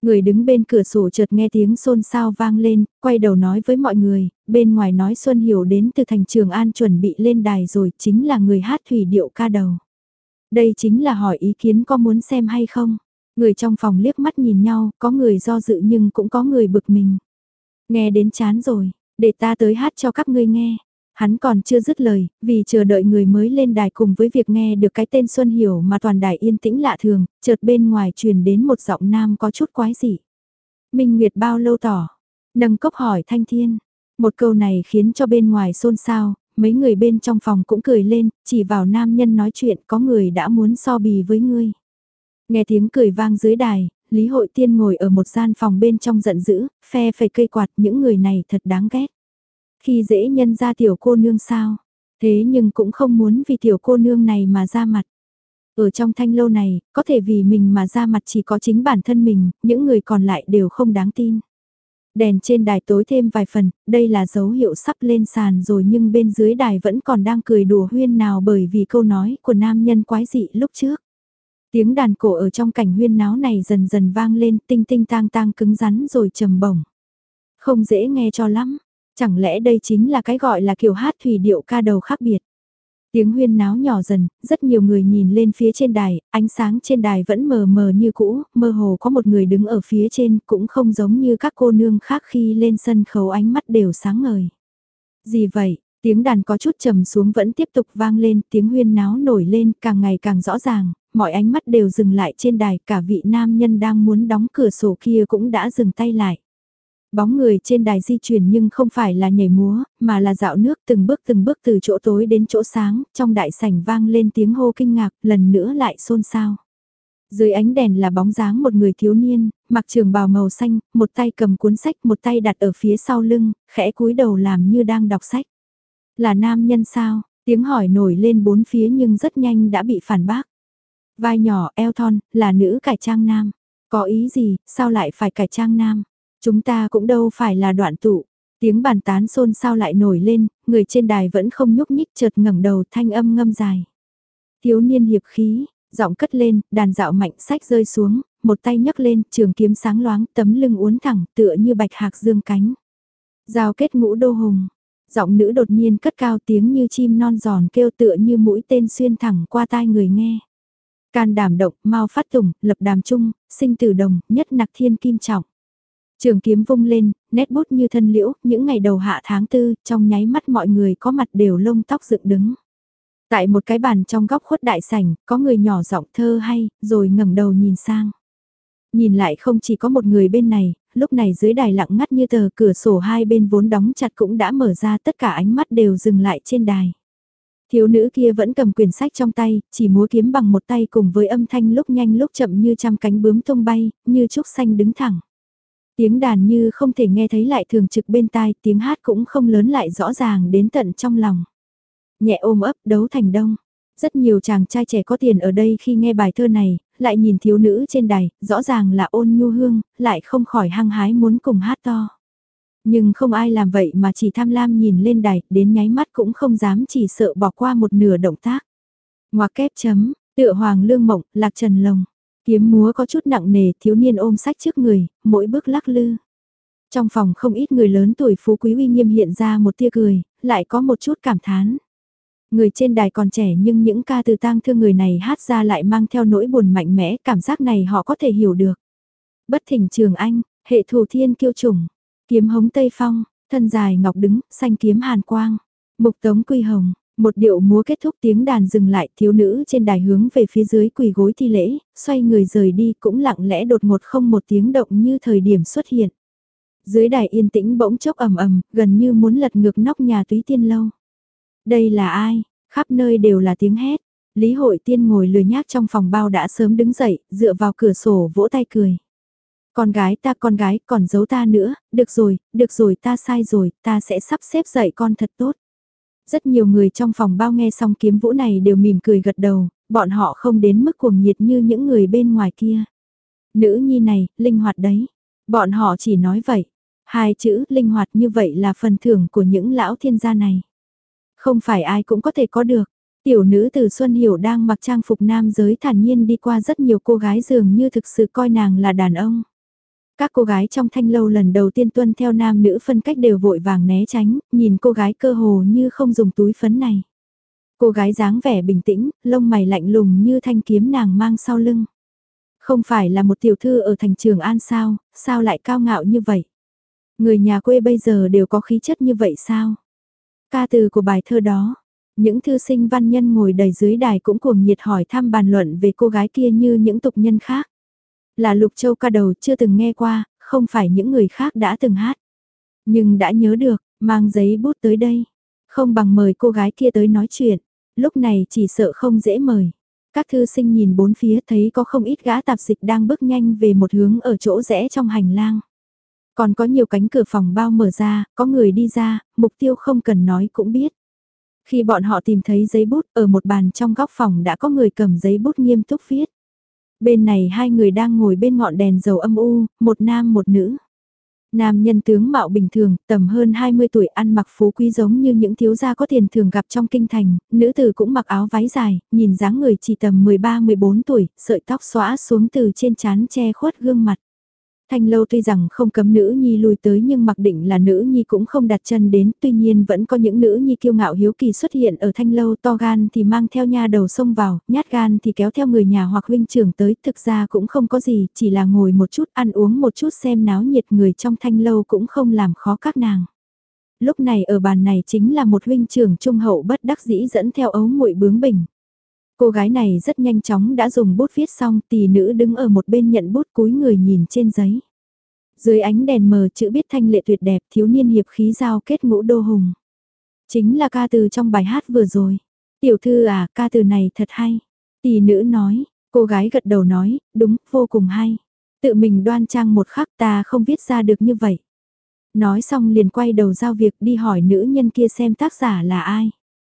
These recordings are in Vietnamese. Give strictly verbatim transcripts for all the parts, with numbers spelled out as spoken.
Người đứng bên cửa sổ chợt nghe tiếng xôn xao vang lên, quay đầu nói với mọi người, bên ngoài nói Xuân Hiểu đến từ thành Trường An chuẩn bị lên đài rồi, chính là người hát thủy điệu ca đầu. Đây chính là hỏi ý kiến có muốn xem hay không? Người trong phòng liếc mắt nhìn nhau, có người do dự nhưng cũng có người bực mình. Nghe đến chán rồi, để ta tới hát cho các ngươi nghe. Hắn còn chưa dứt lời, vì chờ đợi người mới lên đài cùng với việc nghe được cái tên Xuân Hiểu mà toàn đài yên tĩnh lạ thường, chợt bên ngoài truyền đến một giọng nam có chút quái dị. Minh Nguyệt bao lâu tỏ? Nâng cốc hỏi Thanh Thiên. Một câu này khiến cho bên ngoài xôn xao, mấy người bên trong phòng cũng cười lên, chỉ vào nam nhân nói chuyện có người đã muốn so bì với ngươi. Nghe tiếng cười vang dưới đài, Lý Hội Tiên ngồi ở một gian phòng bên trong giận dữ, phe phẩy cây quạt, những người này thật đáng ghét. Khi dễ nhân ra tiểu cô nương sao, thế nhưng cũng không muốn vì tiểu cô nương này mà ra mặt. Ở trong thanh lâu này, có thể vì mình mà ra mặt chỉ có chính bản thân mình, những người còn lại đều không đáng tin. Đèn trên đài tối thêm vài phần, đây là dấu hiệu sắp lên sàn rồi nhưng bên dưới đài vẫn còn đang cười đùa huyên nào bởi vì câu nói của nam nhân quái dị lúc trước. Tiếng đàn cổ ở trong cảnh huyên náo này dần dần vang lên tinh tinh tang tang cứng rắn rồi trầm bổng. Không dễ nghe cho lắm, chẳng lẽ đây chính là cái gọi là kiểu hát thủy điệu ca đầu khác biệt. Tiếng huyên náo nhỏ dần, rất nhiều người nhìn lên phía trên đài, ánh sáng trên đài vẫn mờ mờ như cũ, mơ hồ có một người đứng ở phía trên cũng không giống như các cô nương khác khi lên sân khấu ánh mắt đều sáng ngời. Gì vậy? Tiếng đàn có chút trầm xuống vẫn tiếp tục vang lên, tiếng huyên náo nổi lên càng ngày càng rõ ràng, mọi ánh mắt đều dừng lại trên đài, cả vị nam nhân đang muốn đóng cửa sổ kia cũng đã dừng tay lại. Bóng người trên đài di chuyển nhưng không phải là nhảy múa, mà là dạo nước từng bước từng bước từ chỗ tối đến chỗ sáng, trong đại sảnh vang lên tiếng hô kinh ngạc, lần nữa lại xôn xao. Dưới ánh đèn là bóng dáng một người thiếu niên, mặc trường bào màu xanh, một tay cầm cuốn sách, một tay đặt ở phía sau lưng, khẽ cúi đầu làm như đang đọc sách. Là nam nhân sao? Tiếng hỏi nổi lên bốn phía nhưng rất nhanh đã bị phản bác. Vai nhỏ, eo thon, là nữ cải trang nam. Có ý gì, sao lại phải cải trang nam? Chúng ta cũng đâu phải là đoạn tụ. Tiếng bàn tán xôn xao lại nổi lên, người trên đài vẫn không nhúc nhích chợt ngẩng đầu thanh âm ngâm dài. Thiếu niên hiệp khí, giọng cất lên, đàn dạo mạnh sách rơi xuống, một tay nhấc lên, trường kiếm sáng loáng, tấm lưng uốn thẳng, tựa như bạch hạc dương cánh. Giao kết ngũ đô hùng, giọng nữ đột nhiên cất cao tiếng như chim non giòn kêu tựa như mũi tên xuyên thẳng qua tai người nghe. Can đảm động, mau phát tùng, lập đàm trung, sinh tử đồng, nhất nặc thiên kim trọng. Trường kiếm vung lên, nét bút như thân liễu, những ngày đầu hạ tháng tư, trong nháy mắt mọi người có mặt đều lông tóc dựng đứng. Tại một cái bàn trong góc khuất đại sảnh, có người nhỏ giọng thơ hay, rồi ngẩng đầu nhìn sang. Nhìn lại không chỉ có một người bên này, lúc này dưới đài lặng ngắt như tờ, cửa sổ hai bên vốn đóng chặt cũng đã mở ra, tất cả ánh mắt đều dừng lại trên đài. Thiếu nữ kia vẫn cầm quyển sách trong tay, chỉ múa kiếm bằng một tay cùng với âm thanh lúc nhanh lúc chậm như trăm cánh bướm tung bay, như trúc xanh đứng thẳng. Tiếng đàn như không thể nghe thấy lại thường trực bên tai, tiếng hát cũng không lớn lại rõ ràng đến tận trong lòng. Nhẹ ôm ấp đấu thành đông. Rất nhiều chàng trai trẻ có tiền ở đây khi nghe bài thơ này, lại nhìn thiếu nữ trên đài, rõ ràng là ôn nhu hương, lại không khỏi hăng hái muốn cùng hát to. Nhưng không ai làm vậy mà chỉ tham lam nhìn lên đài, đến nháy mắt cũng không dám chỉ sợ bỏ qua một nửa động tác. Ngoặc kép chấm, tựa hoàng lương mộng, lạc trần lồng. Kiếm múa có chút nặng nề, thiếu niên ôm sách trước người, mỗi bước lắc lư. Trong phòng không ít người lớn tuổi phú quý uy nghiêm hiện ra một tia cười, lại có một chút cảm thán. Người trên đài còn trẻ nhưng những ca từ tang thương người này hát ra lại mang theo nỗi buồn mạnh mẽ, cảm giác này họ có thể hiểu được. Bất thỉnh Trường Anh, hệ thủ thiên kiêu chủng, kiếm hống Tây Phong, thân dài ngọc đứng, xanh kiếm hàn quang, mục tống quy hồng. Một điệu múa kết thúc tiếng đàn dừng lại, thiếu nữ trên đài hướng về phía dưới quỳ gối thi lễ, xoay người rời đi cũng lặng lẽ đột ngột không một tiếng động như thời điểm xuất hiện. Dưới đài yên tĩnh bỗng chốc ầm ầm, gần như muốn lật ngược nóc nhà Túy Tiên lâu. Đây là ai? Khắp nơi đều là tiếng hét. Lý Hội Tiên ngồi lười nhác trong phòng bao đã sớm đứng dậy, dựa vào cửa sổ vỗ tay cười. Con gái ta con gái còn giấu ta nữa, được rồi, được rồi ta sai rồi, ta sẽ sắp xếp dạy con thật tốt. Rất nhiều người trong phòng bao nghe xong kiếm vũ này đều mỉm cười gật đầu, bọn họ không đến mức cuồng nhiệt như những người bên ngoài kia. Nữ nhi này, linh hoạt đấy. Bọn họ chỉ nói vậy. Hai chữ linh hoạt như vậy là phần thưởng của những lão thiên gia này. Không phải ai cũng có thể có được. Tiểu nữ từ Xuân Hiểu đang mặc trang phục nam giới thản nhiên đi qua rất nhiều cô gái dường như thực sự coi nàng là đàn ông. Các cô gái trong thanh lâu lần đầu tiên tuân theo nam nữ phân cách đều vội vàng né tránh, nhìn cô gái cơ hồ như không dùng túi phấn này. Cô gái dáng vẻ bình tĩnh, lông mày lạnh lùng như thanh kiếm nàng mang sau lưng. Không phải là một tiểu thư ở thành Trường An sao, sao lại cao ngạo như vậy? Người nhà quê bây giờ đều có khí chất như vậy sao? Ca từ của bài thơ đó, những thư sinh văn nhân ngồi đầy dưới đài cũng cuồng nhiệt hỏi thăm bàn luận về cô gái kia như những tục nhân khác. Là Lục Châu ca đầu chưa từng nghe qua, không phải những người khác đã từng hát. Nhưng đã nhớ được, mang giấy bút tới đây. Không bằng mời cô gái kia tới nói chuyện. Lúc này chỉ sợ không dễ mời. Các thư sinh nhìn bốn phía thấy có không ít gã tạp dịch đang bước nhanh về một hướng ở chỗ rẽ trong hành lang. Còn có nhiều cánh cửa phòng bao mở ra, có người đi ra, mục tiêu không cần nói cũng biết. Khi bọn họ tìm thấy giấy bút ở một bàn trong góc phòng đã có người cầm giấy bút nghiêm túc viết. Bên này hai người đang ngồi bên ngọn đèn dầu âm u, một nam một nữ. Nam nhân tướng mạo bình thường, tầm hơn hai mươi tuổi, ăn mặc phú quý giống như những thiếu gia có tiền thường gặp trong kinh thành, nữ tử cũng mặc áo váy dài, nhìn dáng người chỉ tầm mười ba mười bốn tuổi, sợi tóc xõa xuống từ trên trán che khuất gương mặt. Thanh lâu tuy rằng không cấm nữ nhi lui tới nhưng mặc định là nữ nhi cũng không đặt chân đến, tuy nhiên vẫn có những nữ nhi kiêu ngạo hiếu kỳ xuất hiện ở thanh lâu, to gan thì mang theo nha đầu xông vào, nhát gan thì kéo theo người nhà hoặc huynh trưởng tới, thực ra cũng không có gì, chỉ là ngồi một chút, ăn uống một chút xem náo nhiệt, người trong thanh lâu cũng không làm khó các nàng. Lúc này ở bàn này chính là một huynh trưởng trung hậu bất đắc dĩ dẫn theo ấu muội bướng bỉnh. Cô gái này rất nhanh chóng đã dùng bút viết xong, tỷ nữ đứng ở một bên nhận bút cúi người nhìn trên giấy. Dưới ánh đèn mờ chữ viết thanh lệ tuyệt đẹp, thiếu niên hiệp khí giao kết ngũ đô hùng. Chính là ca từ trong bài hát vừa rồi. Tiểu thư à, ca từ này thật hay. Tỷ nữ nói, cô gái gật đầu nói, đúng, vô cùng hay. Tự mình đoan trang một khắc ta không viết ra được như vậy. Nói xong liền quay đầu giao việc đi hỏi nữ nhân kia xem tác giả là ai.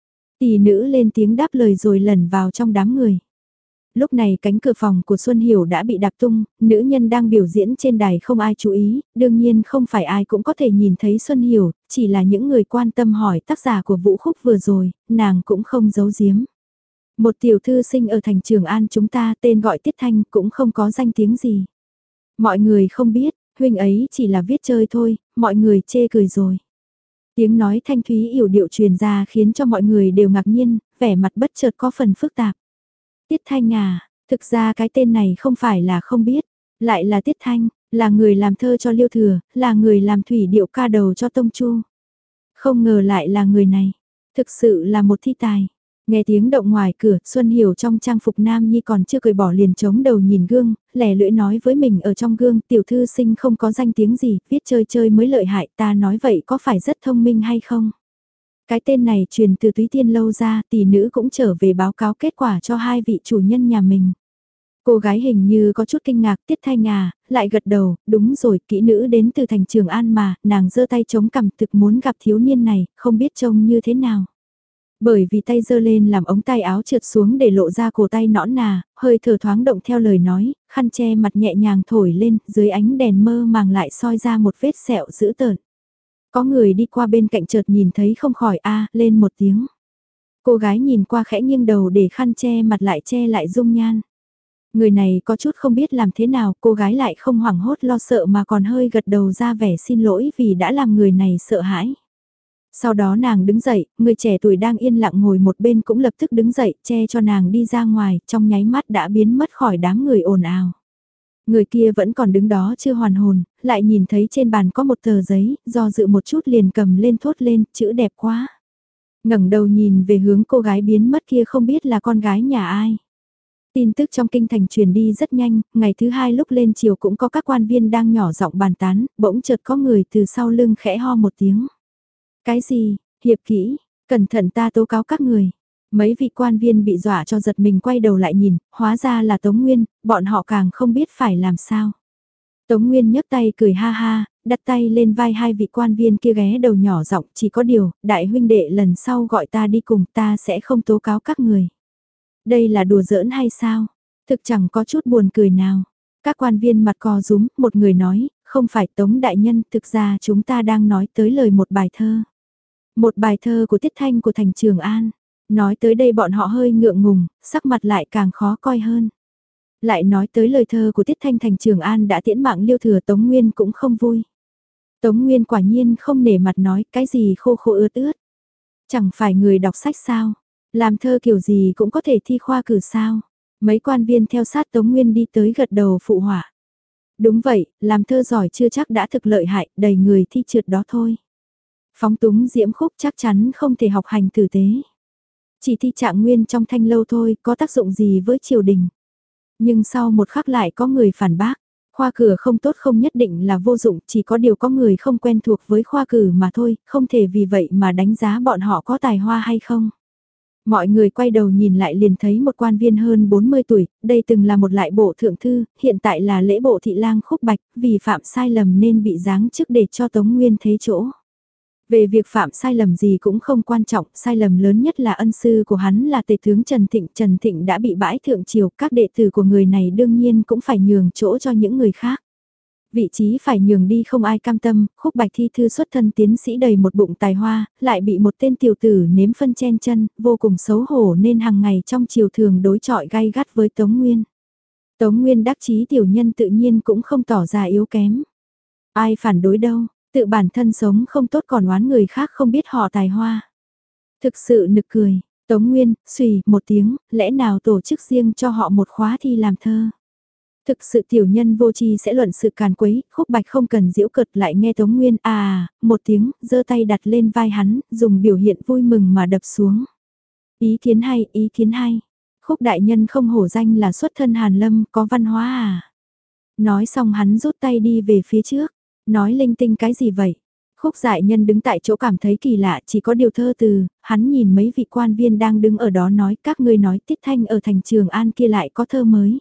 Tỷ nữ lên tiếng đáp lời rồi lẩn vào trong đám người. Lúc này cánh cửa phòng của Xuân Hiểu đã bị đạp tung, nữ nhân đang biểu diễn trên đài không ai chú ý, đương nhiên không phải ai cũng có thể nhìn thấy Xuân Hiểu, chỉ là những người quan tâm hỏi tác giả của vũ khúc vừa rồi, nàng cũng không giấu giếm. Một tiểu thư sinh ở thành Trường An chúng ta tên gọi Tiết Thanh cũng không có danh tiếng gì. Mọi người không biết, huynh ấy chỉ là viết chơi thôi, mọi người chê cười rồi. Tiếng nói thanh thúy yểu điệu truyền ra khiến cho mọi người đều ngạc nhiên, vẻ mặt bất chợt có phần phức tạp. Tiết Thanh à, thực ra cái tên này không phải là không biết, lại là Tiết Thanh, là người làm thơ cho Liêu Thừa, là người làm thủy điệu ca đầu cho Tông Chu. Không ngờ lại là người này, thực sự là một thi tài. Nghe tiếng động ngoài cửa, Xuân Hiểu trong trang phục nam nhi còn chưa cười bỏ liền chống đầu nhìn gương, lẻ lưỡi nói với mình ở trong gương, tiểu thư sinh không có danh tiếng gì, viết chơi chơi mới lợi hại, ta nói vậy có phải rất thông minh hay không? Cái tên này truyền từ Túy Tiên lâu ra, tỷ nữ cũng trở về báo cáo kết quả cho hai vị chủ nhân nhà mình. Cô gái hình như có chút kinh ngạc, Tiết Thanh à, lại gật đầu, đúng rồi, kỹ nữ đến từ thành Trường An mà, nàng giơ tay chống cằm thực muốn gặp thiếu niên này, không biết trông như thế nào. Bởi vì tay giơ lên làm ống tay áo trượt xuống để lộ ra cổ tay nõn nà, hơi thở thoáng động theo lời nói, khăn che mặt nhẹ nhàng thổi lên, dưới ánh đèn mơ màng lại soi ra một vết sẹo dữ tợn. Có người đi qua bên cạnh chợt nhìn thấy không khỏi a lên một tiếng. Cô gái nhìn qua khẽ nghiêng đầu để khăn che mặt lại che lại dung nhan. Người này có chút không biết làm thế nào, cô gái lại không hoảng hốt lo sợ mà còn hơi gật đầu ra vẻ xin lỗi vì đã làm người này sợ hãi. Sau đó nàng đứng dậy, người trẻ tuổi đang yên lặng ngồi một bên cũng lập tức đứng dậy, che cho nàng đi ra ngoài, trong nháy mắt đã biến mất khỏi đám người ồn ào. Người kia vẫn còn đứng đó chưa hoàn hồn, lại nhìn thấy trên bàn có một tờ giấy, do dự một chút liền cầm lên thốt lên, chữ đẹp quá. Ngẩng đầu nhìn về hướng cô gái biến mất kia không biết là con gái nhà ai. Tin tức trong kinh thành truyền đi rất nhanh, ngày thứ hai lúc lên chiều cũng có các quan viên đang nhỏ giọng bàn tán, bỗng chợt có người từ sau lưng khẽ ho một tiếng. Cái gì, hiệp kỹ, cẩn thận ta tố cáo các người. Mấy vị quan viên bị dọa cho giật mình quay đầu lại nhìn, hóa ra là Tống Nguyên, bọn họ càng không biết phải làm sao. Tống Nguyên nhấc tay cười ha ha, đặt tay lên vai hai vị quan viên kia ghé đầu nhỏ giọng, chỉ có điều, đại huynh đệ lần sau gọi ta đi cùng ta sẽ không tố cáo các người. Đây là đùa giỡn hay sao? Thực chẳng có chút buồn cười nào. Các quan viên mặt co rúm, một người nói, không phải Tống đại nhân, thực ra chúng ta đang nói tới lời một bài thơ. Một bài thơ của Tiết Thanh của thành Trường An. Nói tới đây bọn họ hơi ngượng ngùng, sắc mặt lại càng khó coi hơn. Lại nói tới lời thơ của Tiết Thanh thành Trường An đã tiễn mạng Liêu Thừa, Tống Nguyên cũng không vui. Tống Nguyên quả nhiên không nể mặt nói cái gì khô khô ướt ướt. Chẳng phải người đọc sách sao, làm thơ kiểu gì cũng có thể thi khoa cử sao. Mấy quan viên theo sát Tống Nguyên đi tới gật đầu phụ họa. Đúng vậy, làm thơ giỏi chưa chắc đã thực lợi hại, đầy người thi trượt đó thôi. Phóng túng diễm khúc chắc chắn không thể học hành tử tế. Chỉ thi trạng nguyên trong thanh lâu thôi, có tác dụng gì với triều đình. Nhưng sau một khắc lại có người phản bác, khoa cử không tốt không nhất định là vô dụng, chỉ có điều có người không quen thuộc với khoa cử mà thôi, không thể vì vậy mà đánh giá bọn họ có tài hoa hay không. Mọi người quay đầu nhìn lại liền thấy một quan viên hơn bốn mươi tuổi, đây từng là một lại bộ thượng thư, hiện tại là lễ bộ thị lang Khúc Bạch, vì phạm sai lầm nên bị giáng chức để cho Tống Nguyên thế chỗ. Về việc phạm sai lầm gì cũng không quan trọng, sai lầm lớn nhất là ân sư của hắn là tể tướng Trần Thịnh. Trần Thịnh đã bị bãi thượng triều, các đệ tử của người này đương nhiên cũng phải nhường chỗ cho những người khác. Vị trí phải nhường đi không ai cam tâm, Khúc Bạch thi thư xuất thân tiến sĩ đầy một bụng tài hoa, lại bị một tên tiểu tử nếm phân chen chân, vô cùng xấu hổ nên hàng ngày trong triều thường đối chọi gay gắt với Tống Nguyên. Tống Nguyên đắc chí tiểu nhân tự nhiên cũng không tỏ ra yếu kém. Ai phản đối đâu, tự bản thân sống không tốt còn oán người khác không biết họ tài hoa. Thực sự nực cười, Tống Nguyên, xùy một tiếng, lẽ nào tổ chức riêng cho họ một khóa thi làm thơ. Thực sự tiểu nhân vô tri sẽ luận sự càn quấy, Khúc Bạch không cần giễu cợt lại nghe Tống Nguyên à, một tiếng, giơ tay đặt lên vai hắn, dùng biểu hiện vui mừng mà đập xuống. Ý kiến hay, ý kiến hay. Khúc đại nhân không hổ danh là xuất thân Hàn Lâm, có văn hóa à. Nói xong hắn rút tay đi về phía trước, nói linh tinh cái gì vậy. Khúc dại nhân đứng tại chỗ cảm thấy kỳ lạ, chỉ có điều thơ từ, hắn nhìn mấy vị quan viên đang đứng ở đó nói các ngươi nói Tiết Thanh ở thành Trường An kia lại có thơ mới.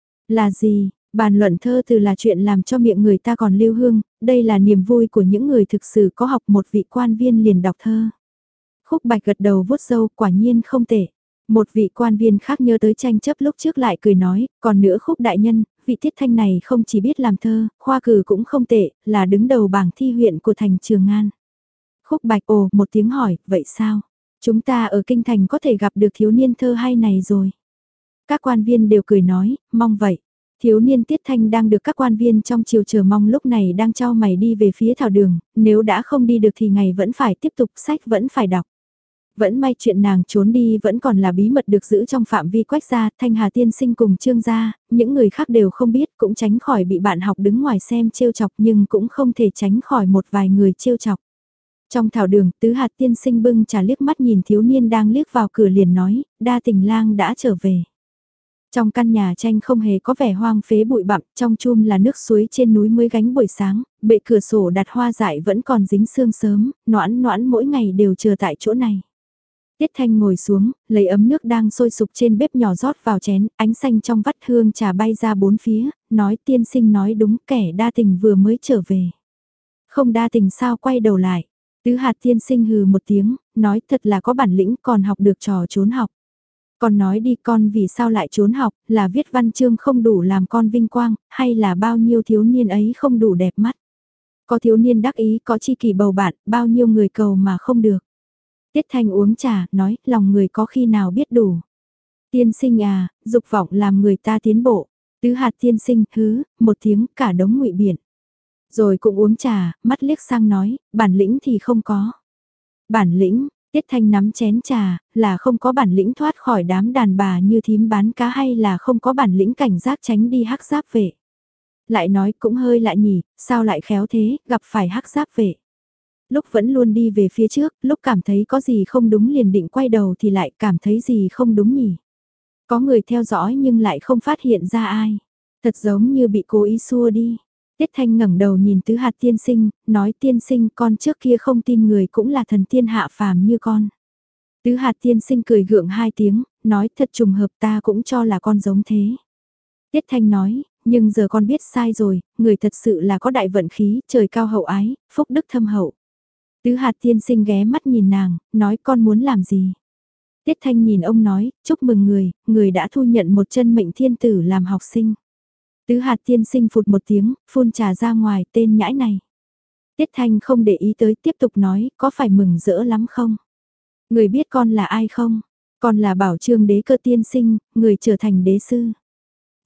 Là gì, bàn luận thơ từ là chuyện làm cho miệng người ta còn lưu hương, đây là niềm vui của những người thực sự có học. Một vị quan viên liền đọc thơ. Khúc Bạch gật đầu vuốt râu, quả nhiên không tệ. Một vị quan viên khác nhớ tới tranh chấp lúc trước lại cười nói, còn nữa Khúc đại nhân, vị Tiết Thanh này không chỉ biết làm thơ, khoa cử cũng không tệ, là đứng đầu bảng thi huyện của thành Trường An. Khúc Bạch ồ một tiếng hỏi, vậy sao? Chúng ta ở kinh thành có thể gặp được thiếu niên thơ hay này rồi. Các quan viên đều cười nói, mong vậy. Thiếu niên Tiết Thanh đang được các quan viên trong triều chờ mong lúc này đang trao mày đi về phía thảo đường, nếu đã không đi được thì ngày vẫn phải tiếp tục, sách vẫn phải đọc. Vẫn may chuyện nàng trốn đi vẫn còn là bí mật được giữ trong phạm vi Quách gia, Thanh Hà tiên sinh cùng Trương gia, những người khác đều không biết, cũng tránh khỏi bị bạn học đứng ngoài xem trêu chọc, nhưng cũng không thể tránh khỏi một vài người trêu chọc. Trong thảo đường, Tứ Hạt tiên sinh bưng trà liếc mắt nhìn thiếu niên đang liếc vào cửa liền nói, Đa Tình lang đã trở về. Trong căn nhà tranh không hề có vẻ hoang phế bụi bặm, trong chum là nước suối trên núi mới gánh buổi sáng, bệ cửa sổ đặt hoa dại vẫn còn dính sương sớm, noãn noãn mỗi ngày đều chờ tại chỗ này. Tiết Thanh ngồi xuống, lấy ấm nước đang sôi sục trên bếp nhỏ rót vào chén, ánh xanh trong vắt hương trà bay ra bốn phía, nói tiên sinh nói đúng, kẻ đa tình vừa mới trở về. Không đa tình sao quay đầu lại. Tứ Hạt tiên sinh hừ một tiếng, nói thật là có bản lĩnh còn học được trò trốn học. Con nói đi con vì sao lại trốn học, là viết văn chương không đủ làm con vinh quang, hay là bao nhiêu thiếu niên ấy không đủ đẹp mắt. Có thiếu niên đắc ý, có chi kỷ bầu bạn, bao nhiêu người cầu mà không được. Tiết Thanh uống trà, nói, lòng người có khi nào biết đủ. Tiên sinh à, dục vọng làm người ta tiến bộ. Tứ Hạt tiên sinh, hứ, một tiếng cả đống ngụy biện. Rồi cũng uống trà, mắt liếc sang nói, bản lĩnh thì không có. Bản lĩnh, Tiết Thanh nắm chén trà, là không có bản lĩnh thoát khỏi đám đàn bà như thím bán cá hay là không có bản lĩnh cảnh giác tránh đi hắc giáp vệ. Lại nói cũng hơi lạ nhỉ, sao lại khéo thế, gặp phải hắc giáp vệ. Lúc vẫn luôn đi về phía trước, lúc cảm thấy có gì không đúng liền định quay đầu thì lại cảm thấy gì không đúng nhỉ. Có người theo dõi nhưng lại không phát hiện ra ai. Thật giống như bị cố ý xua đi. Tiết Thanh ngẩng đầu nhìn Tứ Hạt tiên sinh, nói tiên sinh con trước kia không tin người cũng là thần tiên hạ phàm như con. Tứ Hạt tiên sinh cười gượng hai tiếng, nói thật trùng hợp ta cũng cho là con giống thế. Tiết Thanh nói, nhưng giờ con biết sai rồi, người thật sự là có đại vận khí, trời cao hậu ái, phúc đức thâm hậu. Tứ Hạt tiên sinh ghé mắt nhìn nàng, nói con muốn làm gì. Tiết Thanh nhìn ông nói, chúc mừng người, người đã thu nhận một chân mệnh thiên tử làm học sinh. Tứ Hạt tiên sinh phụt một tiếng, phun trà ra ngoài tên nhãi này. Tiết Thanh không để ý tới tiếp tục nói, có phải mừng rỡ lắm không? Người biết con là ai không? Con là Bảo Trương đế cơ tiên sinh, người trở thành đế sư.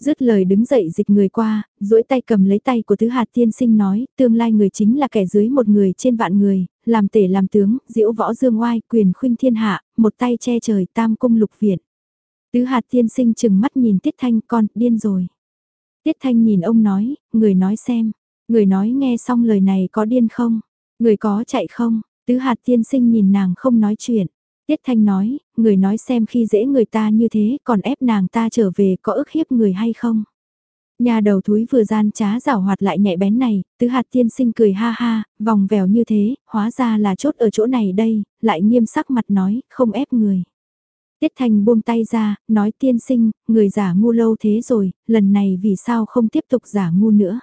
Dứt lời đứng dậy dịch người qua, duỗi tay cầm lấy tay của Tứ Hạt tiên sinh nói, tương lai người chính là kẻ dưới một người trên vạn người, làm tể làm tướng, diễu võ dương oai, quyền khuynh thiên hạ, một tay che trời tam cung lục viện. Tứ Hạt tiên sinh chừng mắt nhìn Tiết Thanh, con, điên rồi. Tiết Thanh nhìn ông nói, người nói xem, người nói nghe xong lời này có điên không, người có chạy không, Tứ Hạt tiên sinh nhìn nàng không nói chuyện. Tiết Thanh nói, người nói xem khi dễ người ta như thế còn ép nàng ta trở về có ức hiếp người hay không. Nhà đầu thúi vừa gian trá rảo hoạt lại nhạy bén này, Tứ Hạt tiên sinh cười ha ha, vòng vèo như thế, hóa ra là chốt ở chỗ này đây, lại nghiêm sắc mặt nói, không ép người. Tiết Thanh buông tay ra, nói tiên sinh, người giả ngu lâu thế rồi, lần này vì sao không tiếp tục giả ngu nữa.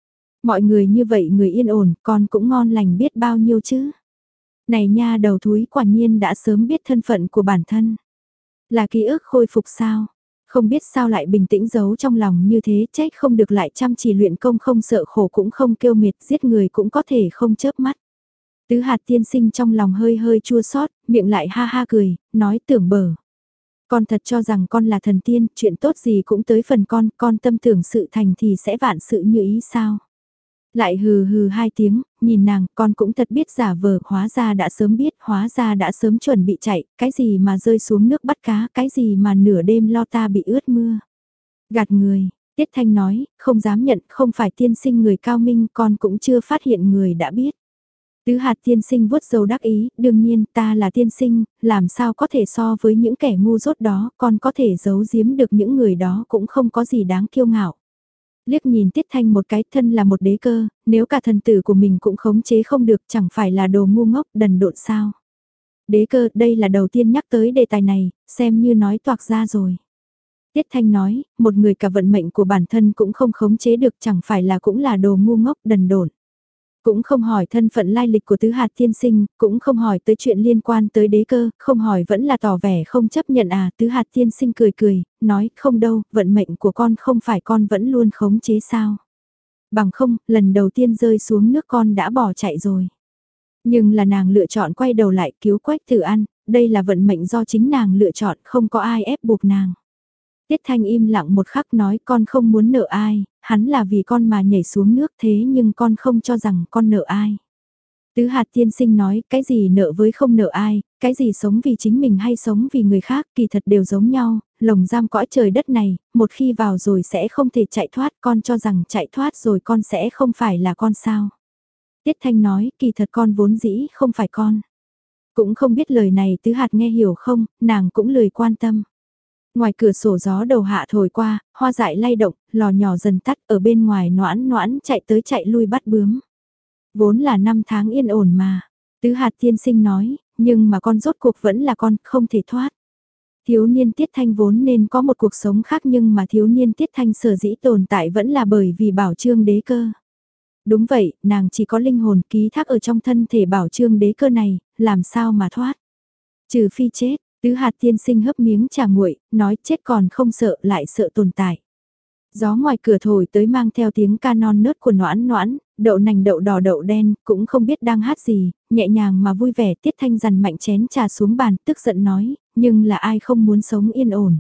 Mọi người như vậy người yên ổn, con cũng ngon lành biết bao nhiêu chứ. Này nha đầu thúi quả nhiên đã sớm biết thân phận của bản thân. Là ký ức khôi phục sao? Không biết sao lại bình tĩnh giấu trong lòng như thế, trách không được lại chăm chỉ luyện công không sợ khổ cũng không kêu mệt, giết người cũng có thể không chớp mắt. Tứ Hạt tiên sinh trong lòng hơi hơi chua xót, miệng lại ha ha cười, nói tưởng bở. Con thật cho rằng con là thần tiên, chuyện tốt gì cũng tới phần con, con tâm tưởng sự thành thì sẽ vạn sự như ý sao? Lại hừ hừ hai tiếng, nhìn nàng, con cũng thật biết giả vờ, hóa ra đã sớm biết, hóa ra đã sớm chuẩn bị chạy, cái gì mà rơi xuống nước bắt cá, cái gì mà nửa đêm lo ta bị ướt mưa. Gạt người, Tiết Thanh nói, không dám nhận, không phải tiên sinh người cao minh, con cũng chưa phát hiện người đã biết. Tứ Hạt tiên sinh vuốt râu đắc ý, đương nhiên ta là tiên sinh, làm sao có thể so với những kẻ ngu dốt đó, con có thể giấu giếm được những người đó cũng không có gì đáng kiêu ngạo. Liếc nhìn Tiết Thanh một cái, thân là một đế cơ, nếu cả thần tử của mình cũng khống chế không được chẳng phải là đồ ngu ngốc đần độn sao. Đế cơ, đây là đầu tiên nhắc tới đề tài này, xem như nói toạc ra rồi. Tiết Thanh nói, một người cả vận mệnh của bản thân cũng không khống chế được chẳng phải là cũng là đồ ngu ngốc đần độn. Cũng không hỏi thân phận lai lịch của Tứ Hạt tiên sinh, cũng không hỏi tới chuyện liên quan tới đế cơ, không hỏi vẫn là tỏ vẻ không chấp nhận à. Tứ Hạt tiên sinh cười cười, nói không đâu, vận mệnh của con không phải con vẫn luôn khống chế sao. Bằng không, lần đầu tiên rơi xuống nước con đã bỏ chạy rồi. Nhưng là nàng lựa chọn quay đầu lại cứu Quách Tử An, đây là vận mệnh do chính nàng lựa chọn, không có ai ép buộc nàng. Tiết Thanh im lặng một khắc nói con không muốn nợ ai, hắn là vì con mà nhảy xuống nước thế nhưng con không cho rằng con nợ ai. Tứ Hạt tiên sinh nói cái gì nợ với không nợ ai, cái gì sống vì chính mình hay sống vì người khác kỳ thật đều giống nhau, lồng giam cõi trời đất này, một khi vào rồi sẽ không thể chạy thoát, con cho rằng chạy thoát rồi con sẽ không phải là con sao. Tiết Thanh nói kỳ thật con vốn dĩ không phải con. Cũng không biết lời này Tứ Hạt nghe hiểu không, nàng cũng lười quan tâm. Ngoài cửa sổ gió đầu hạ thổi qua, hoa dại lay động, lò nhỏ dần tắt ở bên ngoài noãn noãn chạy tới chạy lui bắt bướm. Vốn là năm tháng yên ổn mà, Tứ Hạt tiên sinh nói, nhưng mà con rốt cuộc vẫn là con, không thể thoát. Thiếu niên Tiết Thanh vốn nên có một cuộc sống khác nhưng mà thiếu niên Tiết Thanh sở dĩ tồn tại vẫn là bởi vì bảo trương đế cơ. Đúng vậy, nàng chỉ có linh hồn ký thác ở trong thân thể bảo trương đế cơ này, làm sao mà thoát. Trừ phi chết. Tứ Hạt tiên sinh hấp miếng trà nguội, nói chết còn không sợ lại sợ tồn tại. Gió ngoài cửa thổi tới mang theo tiếng ca non nớt của noãn noãn, đậu nành đậu đỏ đậu đen, cũng không biết đang hát gì, nhẹ nhàng mà vui vẻ. Tiết Thanh dằn mạnh chén trà xuống bàn, tức giận nói, nhưng là ai không muốn sống yên ổn.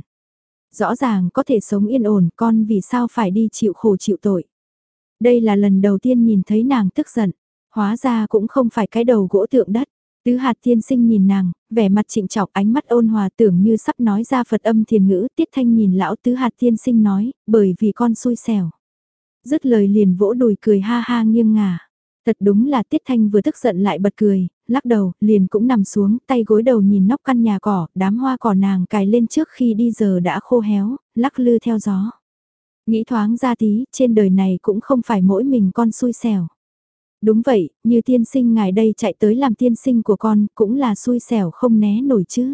Rõ ràng có thể sống yên ổn, con vì sao phải đi chịu khổ chịu tội. Đây là lần đầu tiên nhìn thấy nàng tức giận, hóa ra cũng không phải cái đầu gỗ tượng đất. Tứ Hạt tiên sinh nhìn nàng, vẻ mặt trịnh trọng ánh mắt ôn hòa tưởng như sắp nói ra Phật âm thiền ngữ. Tiết Thanh nhìn lão Tứ Hạt tiên sinh nói, bởi vì con xui xẻo. Dứt lời liền vỗ đùi cười ha ha nghiêng ngả. Thật đúng là Tiết Thanh vừa tức giận lại bật cười, lắc đầu, liền cũng nằm xuống, tay gối đầu nhìn nóc căn nhà cỏ, đám hoa cỏ nàng cài lên trước khi đi giờ đã khô héo, lắc lư theo gió. Nghĩ thoáng ra tí, trên đời này cũng không phải mỗi mình con xui xẻo. Đúng vậy, như tiên sinh ngài đây chạy tới làm tiên sinh của con, cũng là xui xẻo không né nổi chứ.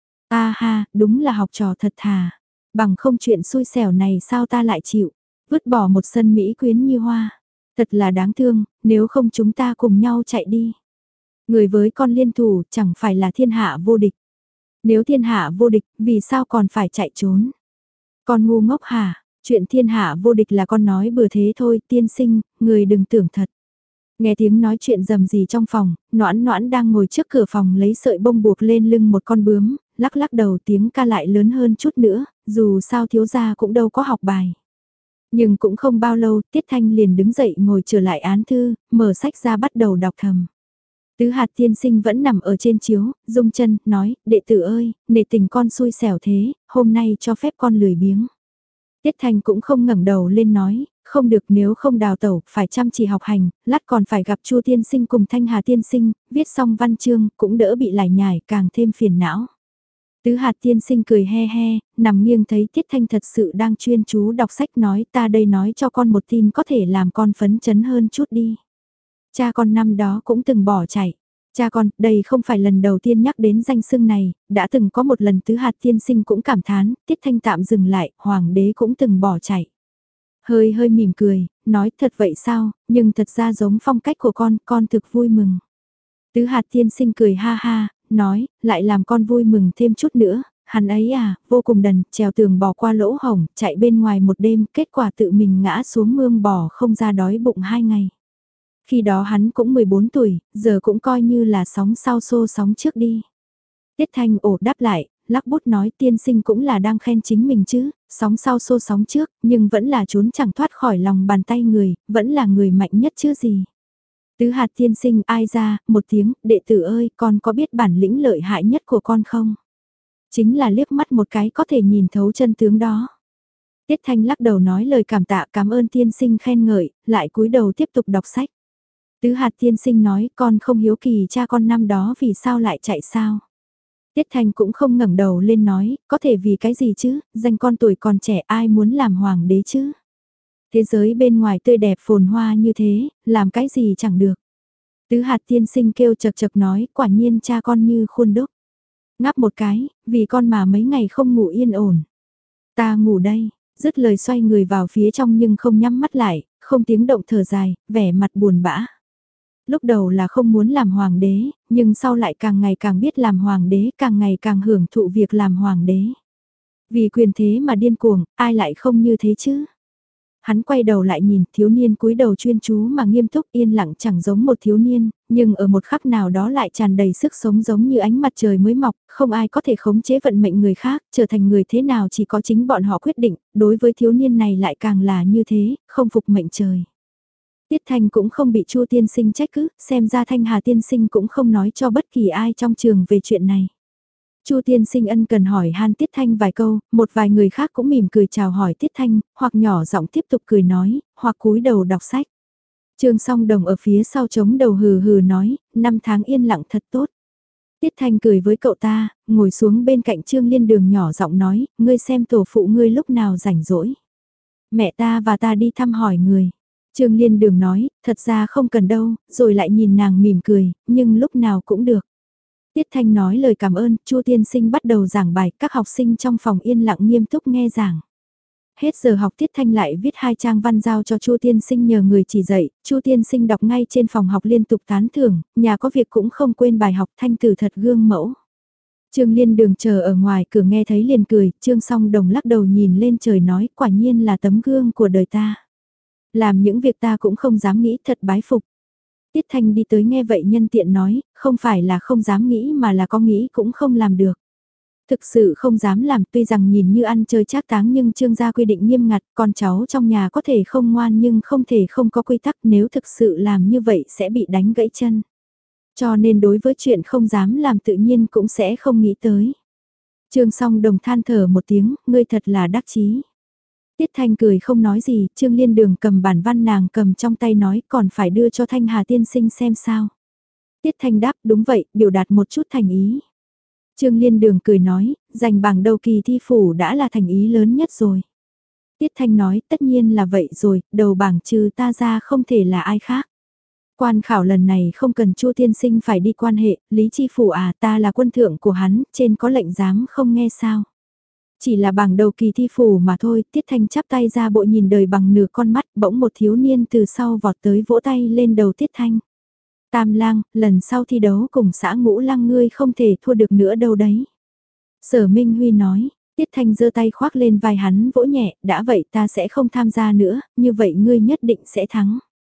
A ha, đúng là học trò thật thà. Bằng không chuyện xui xẻo này sao ta lại chịu. Vứt bỏ một sân mỹ quyến như hoa. Thật là đáng thương, nếu không chúng ta cùng nhau chạy đi. Người với con liên thủ chẳng phải là thiên hạ vô địch. Nếu thiên hạ vô địch, vì sao còn phải chạy trốn? Con ngu ngốc hả? Chuyện thiên hạ vô địch là con nói bừa thế thôi, tiên sinh, người đừng tưởng thật. Nghe tiếng nói chuyện rầm rì trong phòng, noãn noãn đang ngồi trước cửa phòng lấy sợi bông buộc lên lưng một con bướm, lắc lắc đầu tiếng ca lại lớn hơn chút nữa, dù sao thiếu gia cũng đâu có học bài. Nhưng cũng không bao lâu, Tiết Thanh liền đứng dậy ngồi trở lại án thư, mở sách ra bắt đầu đọc thầm. Tứ hạt tiên sinh vẫn nằm ở trên chiếu, rung chân, nói, đệ tử ơi, nể tình con xui xẻo thế, hôm nay cho phép con lười biếng. Tiết Thanh cũng không ngẩng đầu lên nói, không được nếu không đào tẩu, phải chăm chỉ học hành, lát còn phải gặp Chu tiên sinh cùng Thanh Hà tiên sinh, viết xong văn chương, cũng đỡ bị lải nhải, càng thêm phiền não. Tứ hạt tiên sinh cười he he, nằm nghiêng thấy Tiết Thanh thật sự đang chuyên chú đọc sách nói ta đây nói cho con một tin có thể làm con phấn chấn hơn chút đi. Cha con năm đó cũng từng bỏ chạy. Cha con, đây không phải lần đầu tiên nhắc đến danh xưng này, đã từng có một lần tứ hạt tiên sinh cũng cảm thán, Tiết Thanh tạm dừng lại, hoàng đế cũng từng bỏ chạy. Hơi hơi mỉm cười, nói thật vậy sao, nhưng thật ra giống phong cách của con, con thực vui mừng. Tứ hạt tiên sinh cười ha ha, nói, lại làm con vui mừng thêm chút nữa, hắn ấy à, vô cùng đần, trèo tường bỏ qua lỗ hổng, chạy bên ngoài một đêm, kết quả tự mình ngã xuống mương bò không ra đói bụng hai ngày. Khi đó hắn cũng mười bốn tuổi, giờ cũng coi như là sóng sau xô sóng trước đi. Tiết Thanh ổ đáp lại, lắc bút nói tiên sinh cũng là đang khen chính mình chứ, sóng sau xô sóng trước, nhưng vẫn là trốn chẳng thoát khỏi lòng bàn tay người, vẫn là người mạnh nhất chứ gì. Tứ hạt tiên sinh ai ra, một tiếng, đệ tử ơi, con có biết bản lĩnh lợi hại nhất của con không? Chính là liếc mắt một cái có thể nhìn thấu chân tướng đó. Tiết Thanh lắc đầu nói lời cảm tạ cảm ơn tiên sinh khen ngợi, lại cúi đầu tiếp tục đọc sách. Tứ hạt tiên sinh nói con không hiếu kỳ cha con năm đó vì sao lại chạy sao. Tiết Thanh cũng không ngẩng đầu lên nói, có thể vì cái gì chứ, danh con tuổi còn trẻ ai muốn làm hoàng đế chứ. Thế giới bên ngoài tươi đẹp phồn hoa như thế, làm cái gì chẳng được. Tứ hạt tiên sinh kêu chật chật nói, quả nhiên cha con như khuôn đúc. Ngáp một cái, vì con mà mấy ngày không ngủ yên ổn. Ta ngủ đây, dứt lời xoay người vào phía trong nhưng không nhắm mắt lại, không tiếng động thở dài, vẻ mặt buồn bã. Lúc đầu là không muốn làm hoàng đế, nhưng sau lại càng ngày càng biết làm hoàng đế, càng ngày càng hưởng thụ việc làm hoàng đế. Vì quyền thế mà điên cuồng, ai lại không như thế chứ? Hắn quay đầu lại nhìn thiếu niên cúi đầu chuyên chú mà nghiêm túc yên lặng chẳng giống một thiếu niên, nhưng ở một khắc nào đó lại tràn đầy sức sống giống như ánh mặt trời mới mọc, không ai có thể khống chế vận mệnh người khác, trở thành người thế nào chỉ có chính bọn họ quyết định, đối với thiếu niên này lại càng là như thế, không phục mệnh trời. Tiết Thanh cũng không bị Chu tiên sinh trách cứ, xem ra Thanh Hà tiên sinh cũng không nói cho bất kỳ ai trong trường về chuyện này. Chu tiên sinh ân cần hỏi han Tiết Thanh vài câu, một vài người khác cũng mỉm cười chào hỏi Tiết Thanh, hoặc nhỏ giọng tiếp tục cười nói, hoặc cúi đầu đọc sách. Trương Song Đồng ở phía sau chống đầu hừ hừ nói, năm tháng yên lặng thật tốt. Tiết Thanh cười với cậu ta, ngồi xuống bên cạnh Trương Liên Đường nhỏ giọng nói, ngươi xem tổ phụ ngươi lúc nào rảnh rỗi. Mẹ ta và ta đi thăm hỏi người. Trương Liên Đường nói, thật ra không cần đâu, rồi lại nhìn nàng mỉm cười, nhưng lúc nào cũng được. Tiết Thanh nói lời cảm ơn, Chu tiên sinh bắt đầu giảng bài, các học sinh trong phòng yên lặng nghiêm túc nghe giảng. Hết giờ học Tiết Thanh lại viết hai trang văn giao cho Chu tiên sinh nhờ người chỉ dạy, Chu tiên sinh đọc ngay trên phòng học liên tục tán thưởng, nhà có việc cũng không quên bài học Thanh từ thật gương mẫu. Trương Liên Đường chờ ở ngoài cửa nghe thấy liền cười, Trương Song Đồng lắc đầu nhìn lên trời nói quả nhiên là tấm gương của đời ta. Làm những việc ta cũng không dám nghĩ thật bái phục. Tiết Thanh đi tới nghe vậy nhân tiện nói, không phải là không dám nghĩ mà là có nghĩ cũng không làm được. Thực sự không dám làm tuy rằng nhìn như ăn chơi trác táng nhưng Trương gia quy định nghiêm ngặt, con cháu trong nhà có thể không ngoan nhưng không thể không có quy tắc nếu thực sự làm như vậy sẽ bị đánh gãy chân. Cho nên đối với chuyện không dám làm tự nhiên cũng sẽ không nghĩ tới. Trương Song Đồng than thở một tiếng, ngươi thật là đắc chí. Tiết Thanh cười không nói gì, Trương Liên Đường cầm bản văn nàng cầm trong tay nói còn phải đưa cho Thanh Hà tiên sinh xem sao. Tiết Thanh đáp đúng vậy, biểu đạt một chút thành ý. Trương Liên Đường cười nói, giành bảng đầu kỳ thi phủ đã là thành ý lớn nhất rồi. Tiết Thanh nói, tất nhiên là vậy rồi, đầu bảng trừ ta ra không thể là ai khác. Quan khảo lần này không cần Chu tiên sinh phải đi quan hệ, Lý Chi Phủ à ta là quân thượng của hắn, trên có lệnh giám không nghe sao. Chỉ là bảng đầu kỳ thi phủ mà thôi, Tiết Thanh chắp tay ra bộ nhìn đời bằng nửa con mắt, bỗng một thiếu niên từ sau vọt tới vỗ tay lên đầu Tiết Thanh. Tam lang, lần sau thi đấu cùng xã Ngũ Lăng ngươi không thể thua được nữa đâu đấy. Sở Minh Huy nói, Tiết Thanh giơ tay khoác lên vai hắn vỗ nhẹ, đã vậy ta sẽ không tham gia nữa, như vậy ngươi nhất định sẽ thắng.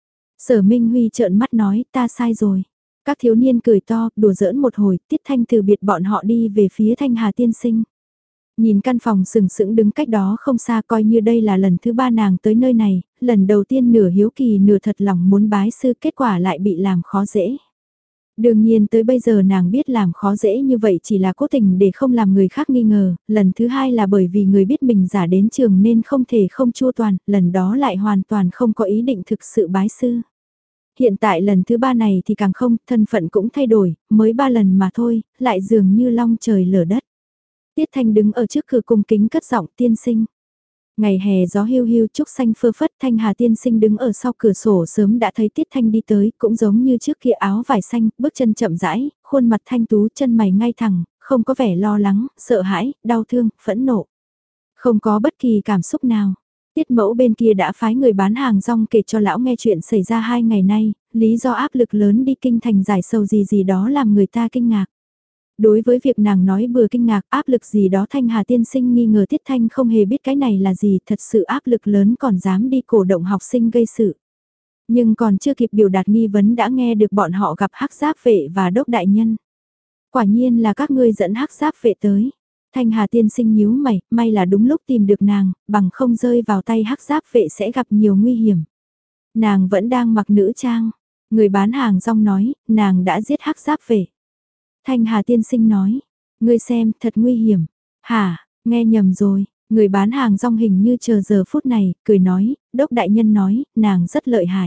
Sở Minh Huy trợn mắt nói, ta sai rồi. Các thiếu niên cười to, đùa giỡn một hồi, Tiết Thanh từ biệt bọn họ đi về phía Thanh Hà tiên sinh. Nhìn căn phòng sừng sững đứng cách đó không xa coi như đây là lần thứ ba nàng tới nơi này, lần đầu tiên nửa hiếu kỳ nửa thật lòng muốn bái sư kết quả lại bị làm khó dễ. Đương nhiên tới bây giờ nàng biết làm khó dễ như vậy chỉ là cố tình để không làm người khác nghi ngờ, lần thứ hai là bởi vì người biết mình giả đến trường nên không thể không chua toàn, lần đó lại hoàn toàn không có ý định thực sự bái sư. Hiện tại lần thứ ba này thì càng không, thân phận cũng thay đổi, mới ba lần mà thôi, lại dường như long trời lở đất. Tiết Thanh đứng ở trước cửa cung kính cất giọng tiên sinh. Ngày hè gió hiu hiu trúc xanh phơ phất, Thanh Hà tiên sinh đứng ở sau cửa sổ sớm đã thấy Tiết Thanh đi tới, cũng giống như trước kia áo vải xanh, bước chân chậm rãi, khuôn mặt thanh tú, chân mày ngay thẳng, không có vẻ lo lắng, sợ hãi, đau thương, phẫn nộ. Không có bất kỳ cảm xúc nào. Tiết mẫu bên kia đã phái người bán hàng rong kể cho lão nghe chuyện xảy ra hai ngày nay, lý do áp lực lớn đi kinh thành giải sầu gì gì đó làm người ta kinh ngạc. Đối với việc nàng nói bừa kinh ngạc áp lực gì đó Thanh Hà tiên sinh nghi ngờ Tiết Thanh không hề biết cái này là gì, thật sự áp lực lớn còn dám đi cổ động học sinh gây sự. Nhưng còn chưa kịp biểu đạt nghi vấn đã nghe được bọn họ gặp hắc giáp vệ và đốc đại nhân. Quả nhiên là các ngươi dẫn hắc giáp vệ tới. Thanh Hà tiên sinh nhíu mày, may là đúng lúc tìm được nàng, bằng không rơi vào tay hắc giáp vệ sẽ gặp nhiều nguy hiểm. Nàng vẫn đang mặc nữ trang. Người bán hàng rong nói, nàng đã giết hắc giáp vệ. Thanh Hà tiên sinh nói, ngươi xem, thật nguy hiểm. Hả, nghe nhầm rồi, người bán hàng rong hình như chờ giờ phút này, cười nói, đốc đại nhân nói, nàng rất lợi hại.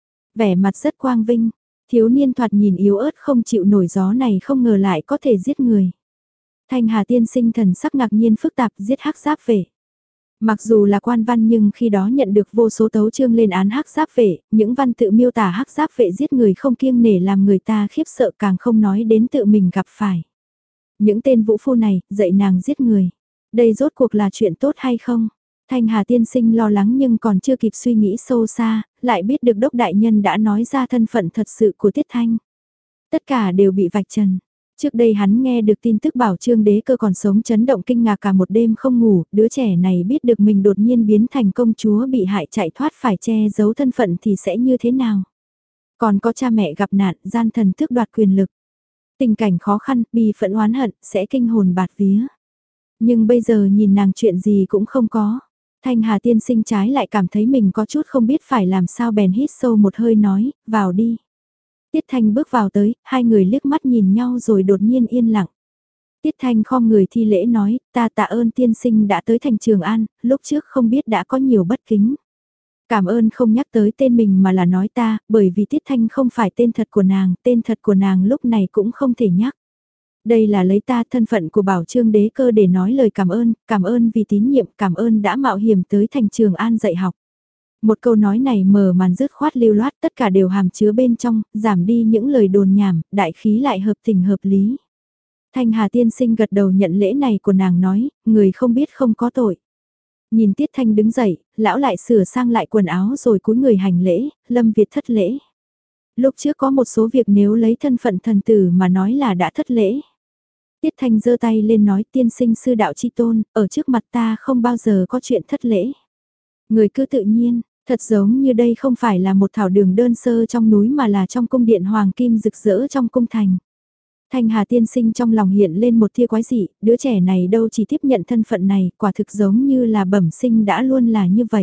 Vẻ mặt rất quang vinh, thiếu niên thoạt nhìn yếu ớt không chịu nổi gió này không ngờ lại có thể giết người. Thanh Hà tiên sinh thần sắc ngạc nhiên phức tạp giết hắc giáp vệ. Mặc dù là quan văn nhưng khi đó nhận được vô số tấu chương lên án hắc giáp vệ, những văn tự miêu tả hắc giáp vệ giết người không kiêng nể làm người ta khiếp sợ càng không nói đến tự mình gặp phải. Những tên vũ phu này, dạy nàng giết người. Đây rốt cuộc là chuyện tốt hay không? Thanh Hà tiên sinh lo lắng nhưng còn chưa kịp suy nghĩ sâu xa, lại biết được đốc đại nhân đã nói ra thân phận thật sự của Tiết Thanh. Tất cả đều bị vạch trần. Trước đây hắn nghe được tin tức bảo Trương Đế Cơ còn sống chấn động kinh ngạc cả một đêm không ngủ, đứa trẻ này biết được mình đột nhiên biến thành công chúa bị hại chạy thoát phải che giấu thân phận thì sẽ như thế nào? Còn có cha mẹ gặp nạn, gian thần tước đoạt quyền lực. Tình cảnh khó khăn, bi phẫn oán hận, sẽ kinh hồn bạt vía. Nhưng bây giờ nhìn nàng chuyện gì cũng không có. Thanh Hà tiên sinh trái lại cảm thấy mình có chút không biết phải làm sao bèn hít sâu một hơi nói, vào đi. Tiết Thanh bước vào tới, hai người liếc mắt nhìn nhau rồi đột nhiên yên lặng. Tiết Thanh khom người thi lễ nói, ta tạ ơn tiên sinh đã tới thành Trường An, lúc trước không biết đã có nhiều bất kính. Cảm ơn không nhắc tới tên mình mà là nói ta, bởi vì Tiết Thanh không phải tên thật của nàng, tên thật của nàng lúc này cũng không thể nhắc. Đây là lấy ta thân phận của Bảo Trương Đế Cơ để nói lời cảm ơn, cảm ơn vì tín nhiệm, cảm ơn đã mạo hiểm tới thành Trường An dạy học. Một câu nói này mờ màn dứt khoát lưu loát tất cả đều hàm chứa bên trong, giảm đi những lời đồn nhảm, đại khí lại hợp tình hợp lý. Thanh Hà tiên sinh gật đầu nhận lễ này của nàng nói, người không biết không có tội. Nhìn Tiết Thanh đứng dậy, lão lại sửa sang lại quần áo rồi cúi người hành lễ, Lâm Việt thất lễ. Lúc trước có một số việc nếu lấy thân phận thần tử mà nói là đã thất lễ. Tiết Thanh giơ tay lên nói tiên sinh sư đạo chi tôn, ở trước mặt ta không bao giờ có chuyện thất lễ. Người cứ tự nhiên, thật giống như đây không phải là một thảo đường đơn sơ trong núi mà là trong cung điện hoàng kim rực rỡ trong cung thành. Thanh Hà tiên sinh trong lòng hiện lên một tia quái dị, đứa trẻ này đâu chỉ tiếp nhận thân phận này, quả thực giống như là bẩm sinh đã luôn là như vậy.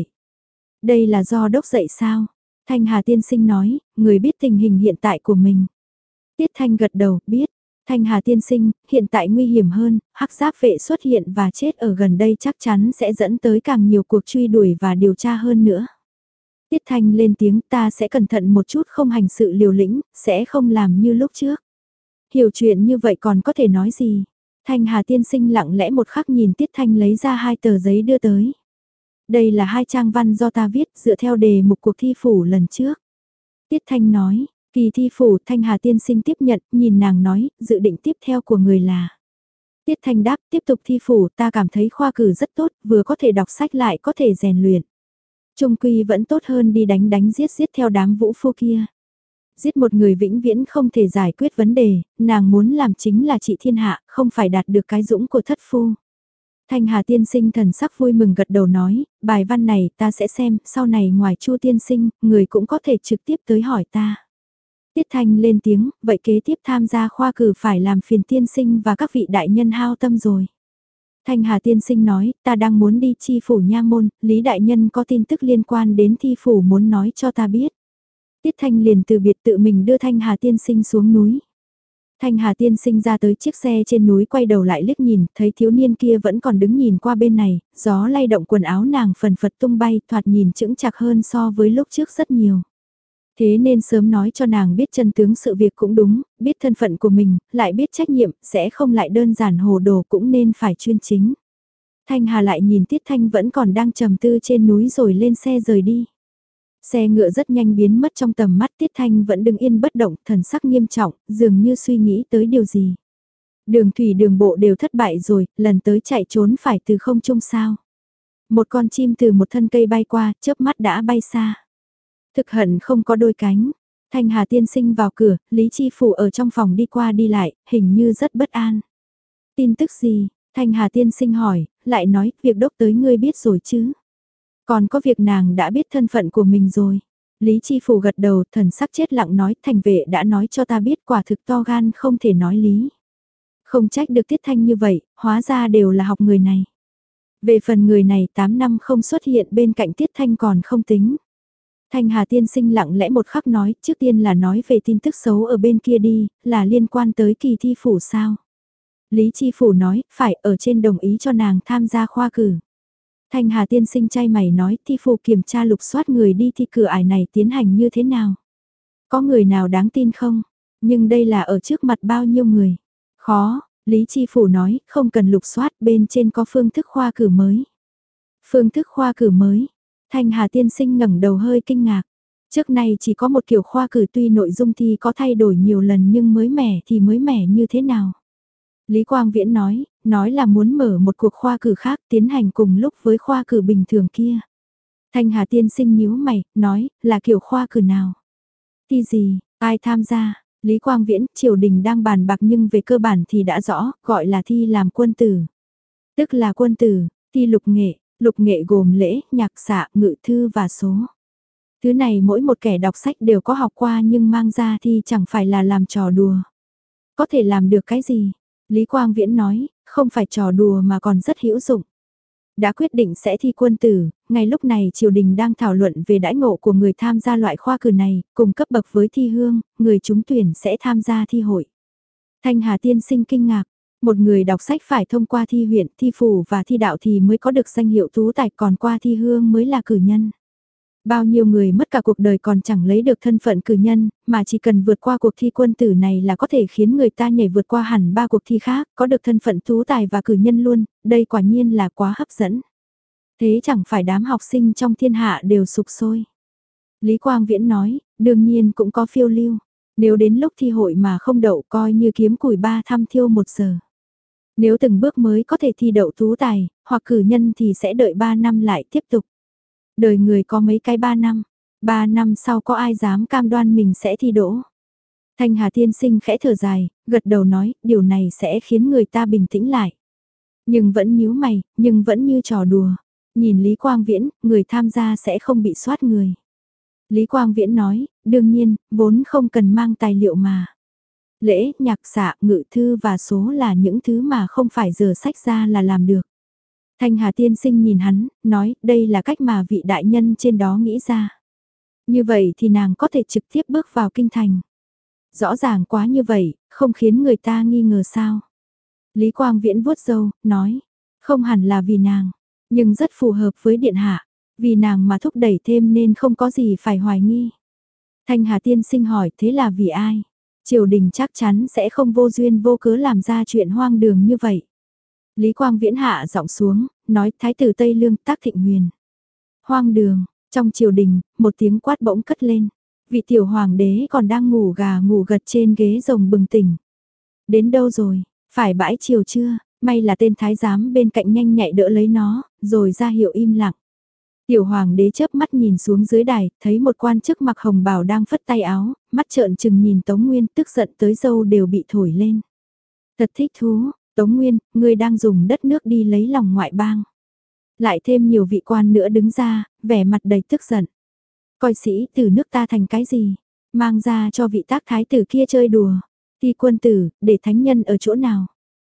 Đây là do đốc dạy sao? Thanh Hà tiên sinh nói, người biết tình hình hiện tại của mình. Tiết Thanh gật đầu, biết. Thanh Hà tiên sinh, hiện tại nguy hiểm hơn, hắc giáp vệ xuất hiện và chết ở gần đây chắc chắn sẽ dẫn tới càng nhiều cuộc truy đuổi và điều tra hơn nữa. Tiết Thanh lên tiếng ta sẽ cẩn thận một chút không hành sự liều lĩnh, sẽ không làm như lúc trước. Hiểu chuyện như vậy còn có thể nói gì? Thanh Hà tiên sinh lặng lẽ một khắc nhìn Tiết Thanh lấy ra hai tờ giấy đưa tới. Đây là hai trang văn do ta viết dựa theo đề mục cuộc thi phủ lần trước. Tiết Thanh nói, kỳ thi phủ Thanh Hà tiên sinh tiếp nhận, nhìn nàng nói, dự định tiếp theo của người là. Tiết Thanh đáp, tiếp tục thi phủ, ta cảm thấy khoa cử rất tốt, vừa có thể đọc sách lại có thể rèn luyện. Trung quy vẫn tốt hơn đi đánh đánh giết giết theo đám vũ phu kia. Giết một người vĩnh viễn không thể giải quyết vấn đề, nàng muốn làm chính là trị thiên hạ, không phải đạt được cái dũng của thất phu. Thanh Hà tiên sinh thần sắc vui mừng gật đầu nói, bài văn này ta sẽ xem, sau này ngoài Chu tiên sinh, người cũng có thể trực tiếp tới hỏi ta. Tiết Thanh lên tiếng, vậy kế tiếp tham gia khoa cử phải làm phiền tiên sinh và các vị đại nhân hao tâm rồi. Thanh Hà tiên sinh nói, ta đang muốn đi chi phủ nha môn, Lý Đại Nhân có tin tức liên quan đến thi phủ muốn nói cho ta biết. Tiết Thanh liền từ biệt tự mình đưa Thanh Hà tiên sinh xuống núi. Thanh Hà tiên sinh ra tới chiếc xe trên núi quay đầu lại liếc nhìn, thấy thiếu niên kia vẫn còn đứng nhìn qua bên này, gió lay động quần áo nàng phần phật tung bay, thoạt nhìn chững chạc hơn so với lúc trước rất nhiều. Thế nên sớm nói cho nàng biết chân tướng sự việc cũng đúng, biết thân phận của mình, lại biết trách nhiệm, sẽ không lại đơn giản hồ đồ cũng nên phải chuyên chính. Thanh Hà lại nhìn Tiết Thanh vẫn còn đang trầm tư trên núi rồi lên xe rời đi. Xe ngựa rất nhanh biến mất trong tầm mắt, Tiết Thanh vẫn đứng yên bất động, thần sắc nghiêm trọng, dường như suy nghĩ tới điều gì. Đường thủy đường bộ đều thất bại rồi, lần tới chạy trốn phải từ không trung sao. Một con chim từ một thân cây bay qua, chớp mắt đã bay xa. Thực hận không có đôi cánh. Thanh Hà tiên sinh vào cửa, Lý Chi Phủ ở trong phòng đi qua đi lại, hình như rất bất an. Tin tức gì? Thanh Hà tiên sinh hỏi, lại nói, việc đốc tới ngươi biết rồi chứ? Còn có việc nàng đã biết thân phận của mình rồi. Lý Chi Phủ gật đầu, thần sắc chết lặng nói, thành vệ đã nói cho ta biết quả thực to gan không thể nói lý. Không trách được Tiết Thanh như vậy, hóa ra đều là học người này. Về phần người này tám năm không xuất hiện bên cạnh Tiết Thanh còn không tính. Thanh Hà tiên sinh lặng lẽ một khắc nói, trước tiên là nói về tin tức xấu ở bên kia đi, là liên quan tới kỳ thi phủ sao. Lý Chi Phủ nói, phải ở trên đồng ý cho nàng tham gia khoa cử. Thanh Hà tiên sinh chay mày nói, thi phủ kiểm tra lục soát người đi thi cửa ải này tiến hành như thế nào. Có người nào đáng tin không? Nhưng đây là ở trước mặt bao nhiêu người? Khó, Lý Chi Phủ nói, không cần lục soát, bên trên có phương thức khoa cử mới. Phương thức khoa cử mới? Thanh Hà tiên sinh ngẩng đầu hơi kinh ngạc. Trước nay chỉ có một kiểu khoa cử, tuy nội dung thi có thay đổi nhiều lần nhưng mới mẻ thì mới mẻ như thế nào? Lý Quang Viễn nói, nói là muốn mở một cuộc khoa cử khác tiến hành cùng lúc với khoa cử bình thường kia. Thanh Hà tiên sinh nhíu mày, nói, là kiểu khoa cử nào? Thi gì, ai tham gia? Lý Quang Viễn, triều đình đang bàn bạc nhưng về cơ bản thì đã rõ, gọi là thi làm quân tử. Tức là quân tử, thi lục nghệ, lục nghệ gồm lễ, nhạc xạ, ngự thư và số. Thứ này mỗi một kẻ đọc sách đều có học qua nhưng mang ra thì chẳng phải là làm trò đùa. Có thể làm được cái gì? Lý Quang Viễn nói, không phải trò đùa mà còn rất hữu dụng. Đã quyết định sẽ thi quân tử, ngay lúc này triều đình đang thảo luận về đãi ngộ của người tham gia loại khoa cử này, cùng cấp bậc với thi hương, người trúng tuyển sẽ tham gia thi hội. Thanh Hà tiên sinh kinh ngạc, một người đọc sách phải thông qua thi huyện, thi phủ và thi đạo thì mới có được danh hiệu tú tài, còn qua thi hương mới là cử nhân. Bao nhiêu người mất cả cuộc đời còn chẳng lấy được thân phận cử nhân, mà chỉ cần vượt qua cuộc thi quân tử này là có thể khiến người ta nhảy vượt qua hẳn ba cuộc thi khác, có được thân phận tú tài và cử nhân luôn, đây quả nhiên là quá hấp dẫn. Thế chẳng phải đám học sinh trong thiên hạ đều sục sôi. Lý Quang Viễn nói, đương nhiên cũng có phiêu lưu. Nếu đến lúc thi hội mà không đậu coi như kiếm củi ba thăm thiêu một giờ. Nếu từng bước mới có thể thi đậu tú tài, hoặc cử nhân thì sẽ đợi ba năm lại tiếp tục. Đời người có mấy cái ba năm, ba năm sau có ai dám cam đoan mình sẽ thi đỗ. Thanh Hà tiên sinh khẽ thở dài, gật đầu nói, điều này sẽ khiến người ta bình tĩnh lại. Nhưng vẫn nhíu mày, nhưng vẫn như trò đùa. Nhìn Lý Quang Viễn, người tham gia sẽ không bị soát người. Lý Quang Viễn nói, đương nhiên, vốn không cần mang tài liệu mà. Lễ, nhạc xạ, ngự thư và số là những thứ mà không phải giờ sách ra là làm được. Thanh Hà tiên sinh nhìn hắn, nói, đây là cách mà vị đại nhân trên đó nghĩ ra. Như vậy thì nàng có thể trực tiếp bước vào kinh thành. Rõ ràng quá như vậy, không khiến người ta nghi ngờ sao. Lý Quang Viễn vuốt râu, nói, không hẳn là vì nàng, nhưng rất phù hợp với điện hạ, vì nàng mà thúc đẩy thêm nên không có gì phải hoài nghi. Thanh Hà tiên sinh hỏi, thế là vì ai? Triều đình chắc chắn sẽ không vô duyên vô cớ làm ra chuyện hoang đường như vậy. Lý Quang Viễn hạ giọng xuống, nói thái tử Tây Lương Tác Thịnh Huyền. Hoang đường, trong triều đình, một tiếng quát bỗng cất lên. Vị tiểu hoàng đế còn đang ngủ gà ngủ gật trên ghế rồng bừng tỉnh. Đến đâu rồi, phải bãi triều chưa? May là tên thái giám bên cạnh nhanh nhạy đỡ lấy nó, rồi ra hiệu im lặng. Tiểu hoàng đế chớp mắt nhìn xuống dưới đài, thấy một quan chức mặc hồng bào đang phất tay áo, mắt trợn trừng nhìn Tống Nguyên, tức giận tới râu đều bị thổi lên. Thật thích thú, Tống Nguyên, ngươi đang dùng đất nước đi lấy lòng ngoại bang. Lại thêm nhiều vị quan nữa đứng ra, vẻ mặt đầy tức giận. Coi sĩ từ nước ta thành cái gì, mang ra cho vị Tác thái tử kia chơi đùa. Thi quân tử, để thánh nhân ở chỗ nào?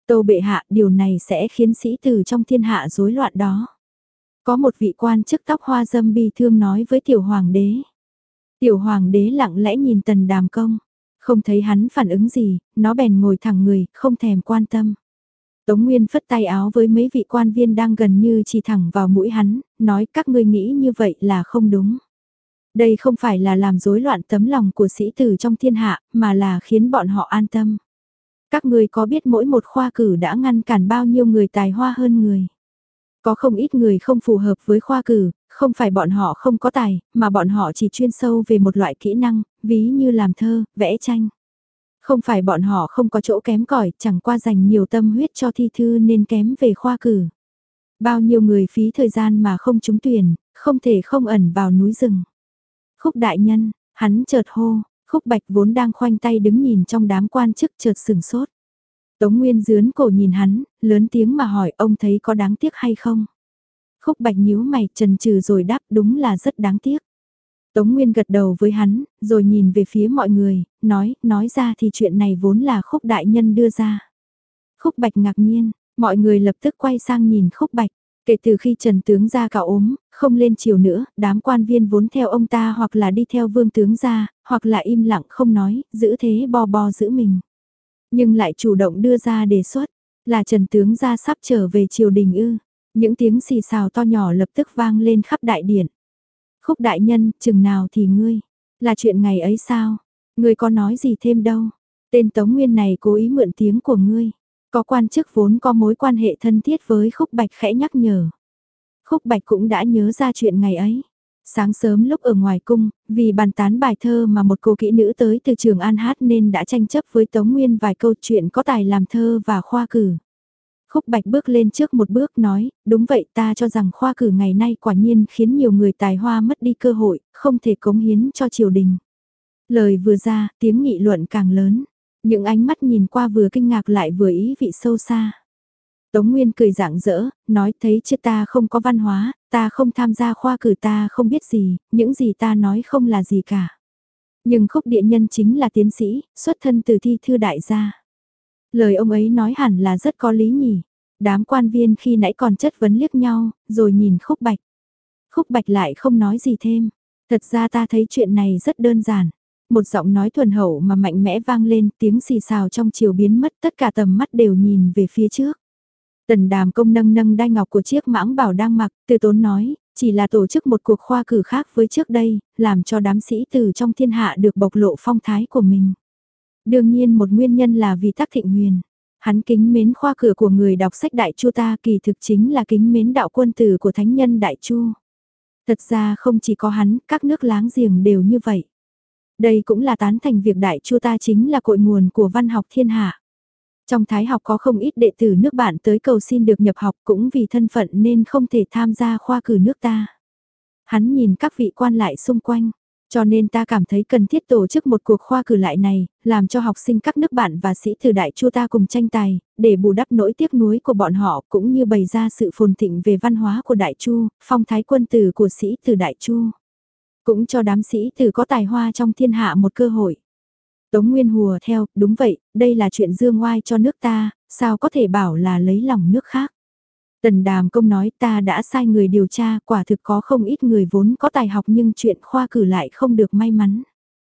Tâu bệ hạ, điều này sẽ khiến sĩ tử trong thiên hạ rối loạn đó. Có một vị quan chức tóc hoa dâm bi thương nói với tiểu hoàng đế. Tiểu hoàng đế lặng lẽ nhìn Tần Đàm Công, không thấy hắn phản ứng gì, nó bèn ngồi thẳng người, không thèm quan tâm. Tống Nguyên phất tay áo với mấy vị quan viên đang gần như chỉ thẳng vào mũi hắn, nói các ngươi nghĩ như vậy là không đúng. Đây không phải là làm rối loạn tấm lòng của sĩ tử trong thiên hạ, mà là khiến bọn họ an tâm. Các ngươi có biết mỗi một khoa cử đã ngăn cản bao nhiêu người tài hoa hơn người. Có không ít người không phù hợp với khoa cử, không phải bọn họ không có tài, mà bọn họ chỉ chuyên sâu về một loại kỹ năng, ví như làm thơ, vẽ tranh. Không phải bọn họ không có chỗ kém cỏi, chẳng qua dành nhiều tâm huyết cho thi thư nên kém về khoa cử. Bao nhiêu người phí thời gian mà không trúng tuyển, không thể không ẩn vào núi rừng. Khúc đại nhân, hắn chợt hô, Khúc Bạch vốn đang khoanh tay đứng nhìn trong đám quan chức chợt sừng sốt. Tống Nguyên giướn cổ nhìn hắn, lớn tiếng mà hỏi ông thấy có đáng tiếc hay không? Khúc Bạch nhíu mày chần chừ rồi đáp đúng là rất đáng tiếc. Tống Nguyên gật đầu với hắn, rồi nhìn về phía mọi người, nói, nói ra thì chuyện này vốn là Khúc đại nhân đưa ra. Khúc Bạch ngạc nhiên, mọi người lập tức quay sang nhìn Khúc Bạch. Kể từ khi Trần tướng gia cạo ốm, không lên chiều nữa, đám quan viên vốn theo ông ta hoặc là đi theo vương tướng gia, hoặc là im lặng không nói, giữ thế bo bo giữ mình. Nhưng lại chủ động đưa ra đề xuất, là Trần tướng gia sắp trở về triều đình ư. Những tiếng xì xào to nhỏ lập tức vang lên khắp đại điện. Khúc đại nhân, chừng nào thì ngươi, là chuyện ngày ấy sao? Ngươi có nói gì thêm đâu? Tên Tống Nguyên này cố ý mượn tiếng của ngươi. Có quan chức vốn có mối quan hệ thân thiết với Khúc Bạch khẽ nhắc nhở. Khúc Bạch cũng đã nhớ ra chuyện ngày ấy. Sáng sớm lúc ở ngoài cung, vì bàn tán bài thơ mà một cô kỹ nữ tới từ Trường An hát nên đã tranh chấp với Tống Nguyên vài câu chuyện có tài làm thơ và khoa cử. Khúc Bạch bước lên trước một bước nói, đúng vậy ta cho rằng khoa cử ngày nay quả nhiên khiến nhiều người tài hoa mất đi cơ hội, không thể cống hiến cho triều đình. Lời vừa ra, tiếng nghị luận càng lớn. Những ánh mắt nhìn qua vừa kinh ngạc lại vừa ý vị sâu xa. Tống Nguyên cười rạng rỡ, nói thấy chứ ta không có văn hóa, ta không tham gia khoa cử ta không biết gì, những gì ta nói không là gì cả. Nhưng Khúc địa nhân chính là tiến sĩ, xuất thân từ thi thư đại gia. Lời ông ấy nói hẳn là rất có lý nhỉ. Đám quan viên khi nãy còn chất vấn liếc nhau, rồi nhìn Khúc Bạch. Khúc Bạch lại không nói gì thêm. Thật ra ta thấy chuyện này rất đơn giản. Một giọng nói thuần hậu mà mạnh mẽ vang lên, tiếng xì xào trong chiều biến mất, tất cả tầm mắt đều nhìn về phía trước. Tần Đàm Công nâng nâng đai ngọc của chiếc mãng bảo đang mặc, từ tốn nói, chỉ là tổ chức một cuộc khoa cử khác với trước đây, làm cho đám sĩ tử trong thiên hạ được bộc lộ phong thái của mình. Đương nhiên một nguyên nhân là vì Tắc Thịnh Huyền. Hắn kính mến khoa cử của người đọc sách Đại Chu ta kỳ thực chính là kính mến đạo quân tử của thánh nhân Đại Chu. Thật ra không chỉ có hắn, các nước láng giềng đều như vậy. Đây cũng là tán thành việc Đại Chu ta chính là cội nguồn của văn học thiên hạ. Trong Thái học có không ít đệ tử nước bạn tới cầu xin được nhập học cũng vì thân phận nên không thể tham gia khoa cử nước ta. Hắn nhìn các vị quan lại xung quanh, cho nên ta cảm thấy cần thiết tổ chức một cuộc khoa cử lại này, làm cho học sinh các nước bạn và sĩ tử Đại Chu ta cùng tranh tài, để bù đắp nỗi tiếc nuối của bọn họ cũng như bày ra sự phồn thịnh về văn hóa của Đại Chu, phong thái quân tử của sĩ tử Đại Chu. Cũng cho đám sĩ tử có tài hoa trong thiên hạ một cơ hội. Tống Nguyên hùa theo, đúng vậy, đây là chuyện dương ngoai cho nước ta, sao có thể bảo là lấy lòng nước khác. Tần Đàm Công nói ta đã sai người điều tra, quả thực có không ít người vốn có tài học nhưng chuyện khoa cử lại không được may mắn.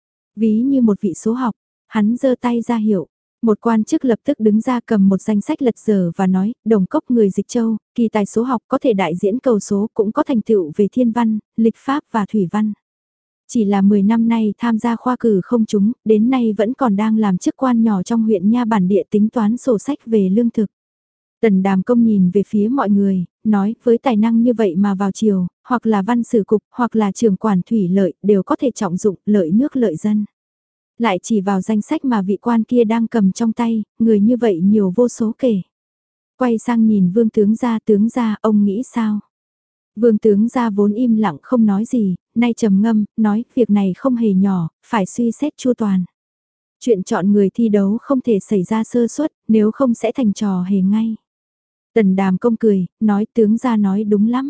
Ví như một vị số học, hắn giơ tay ra hiệu. Một quan chức lập tức đứng ra cầm một danh sách lật dở và nói, Đồng Cốc người Dịch Châu, kỳ tài số học có thể đại diễn cầu số cũng có thành tựu về thiên văn, lịch pháp và thủy văn. Chỉ là mười năm nay tham gia khoa cử không trúng, đến nay vẫn còn đang làm chức quan nhỏ trong huyện nha bản địa tính toán sổ sách về lương thực. Tần Đàm Công nhìn về phía mọi người, nói với tài năng như vậy mà vào triều, hoặc là văn sử cục, hoặc là trưởng quản thủy lợi, đều có thể trọng dụng lợi nước lợi dân. Lại chỉ vào danh sách mà vị quan kia đang cầm trong tay, người như vậy nhiều vô số kể. Quay sang nhìn vương tướng gia tướng gia, ông nghĩ sao? Vương tướng gia vốn im lặng không nói gì, nay trầm ngâm, nói việc này không hề nhỏ, phải suy xét chu toàn. Chuyện chọn người thi đấu không thể xảy ra sơ suất, nếu không sẽ thành trò hề ngay. Tần Đàm Công cười, nói tướng gia nói đúng lắm.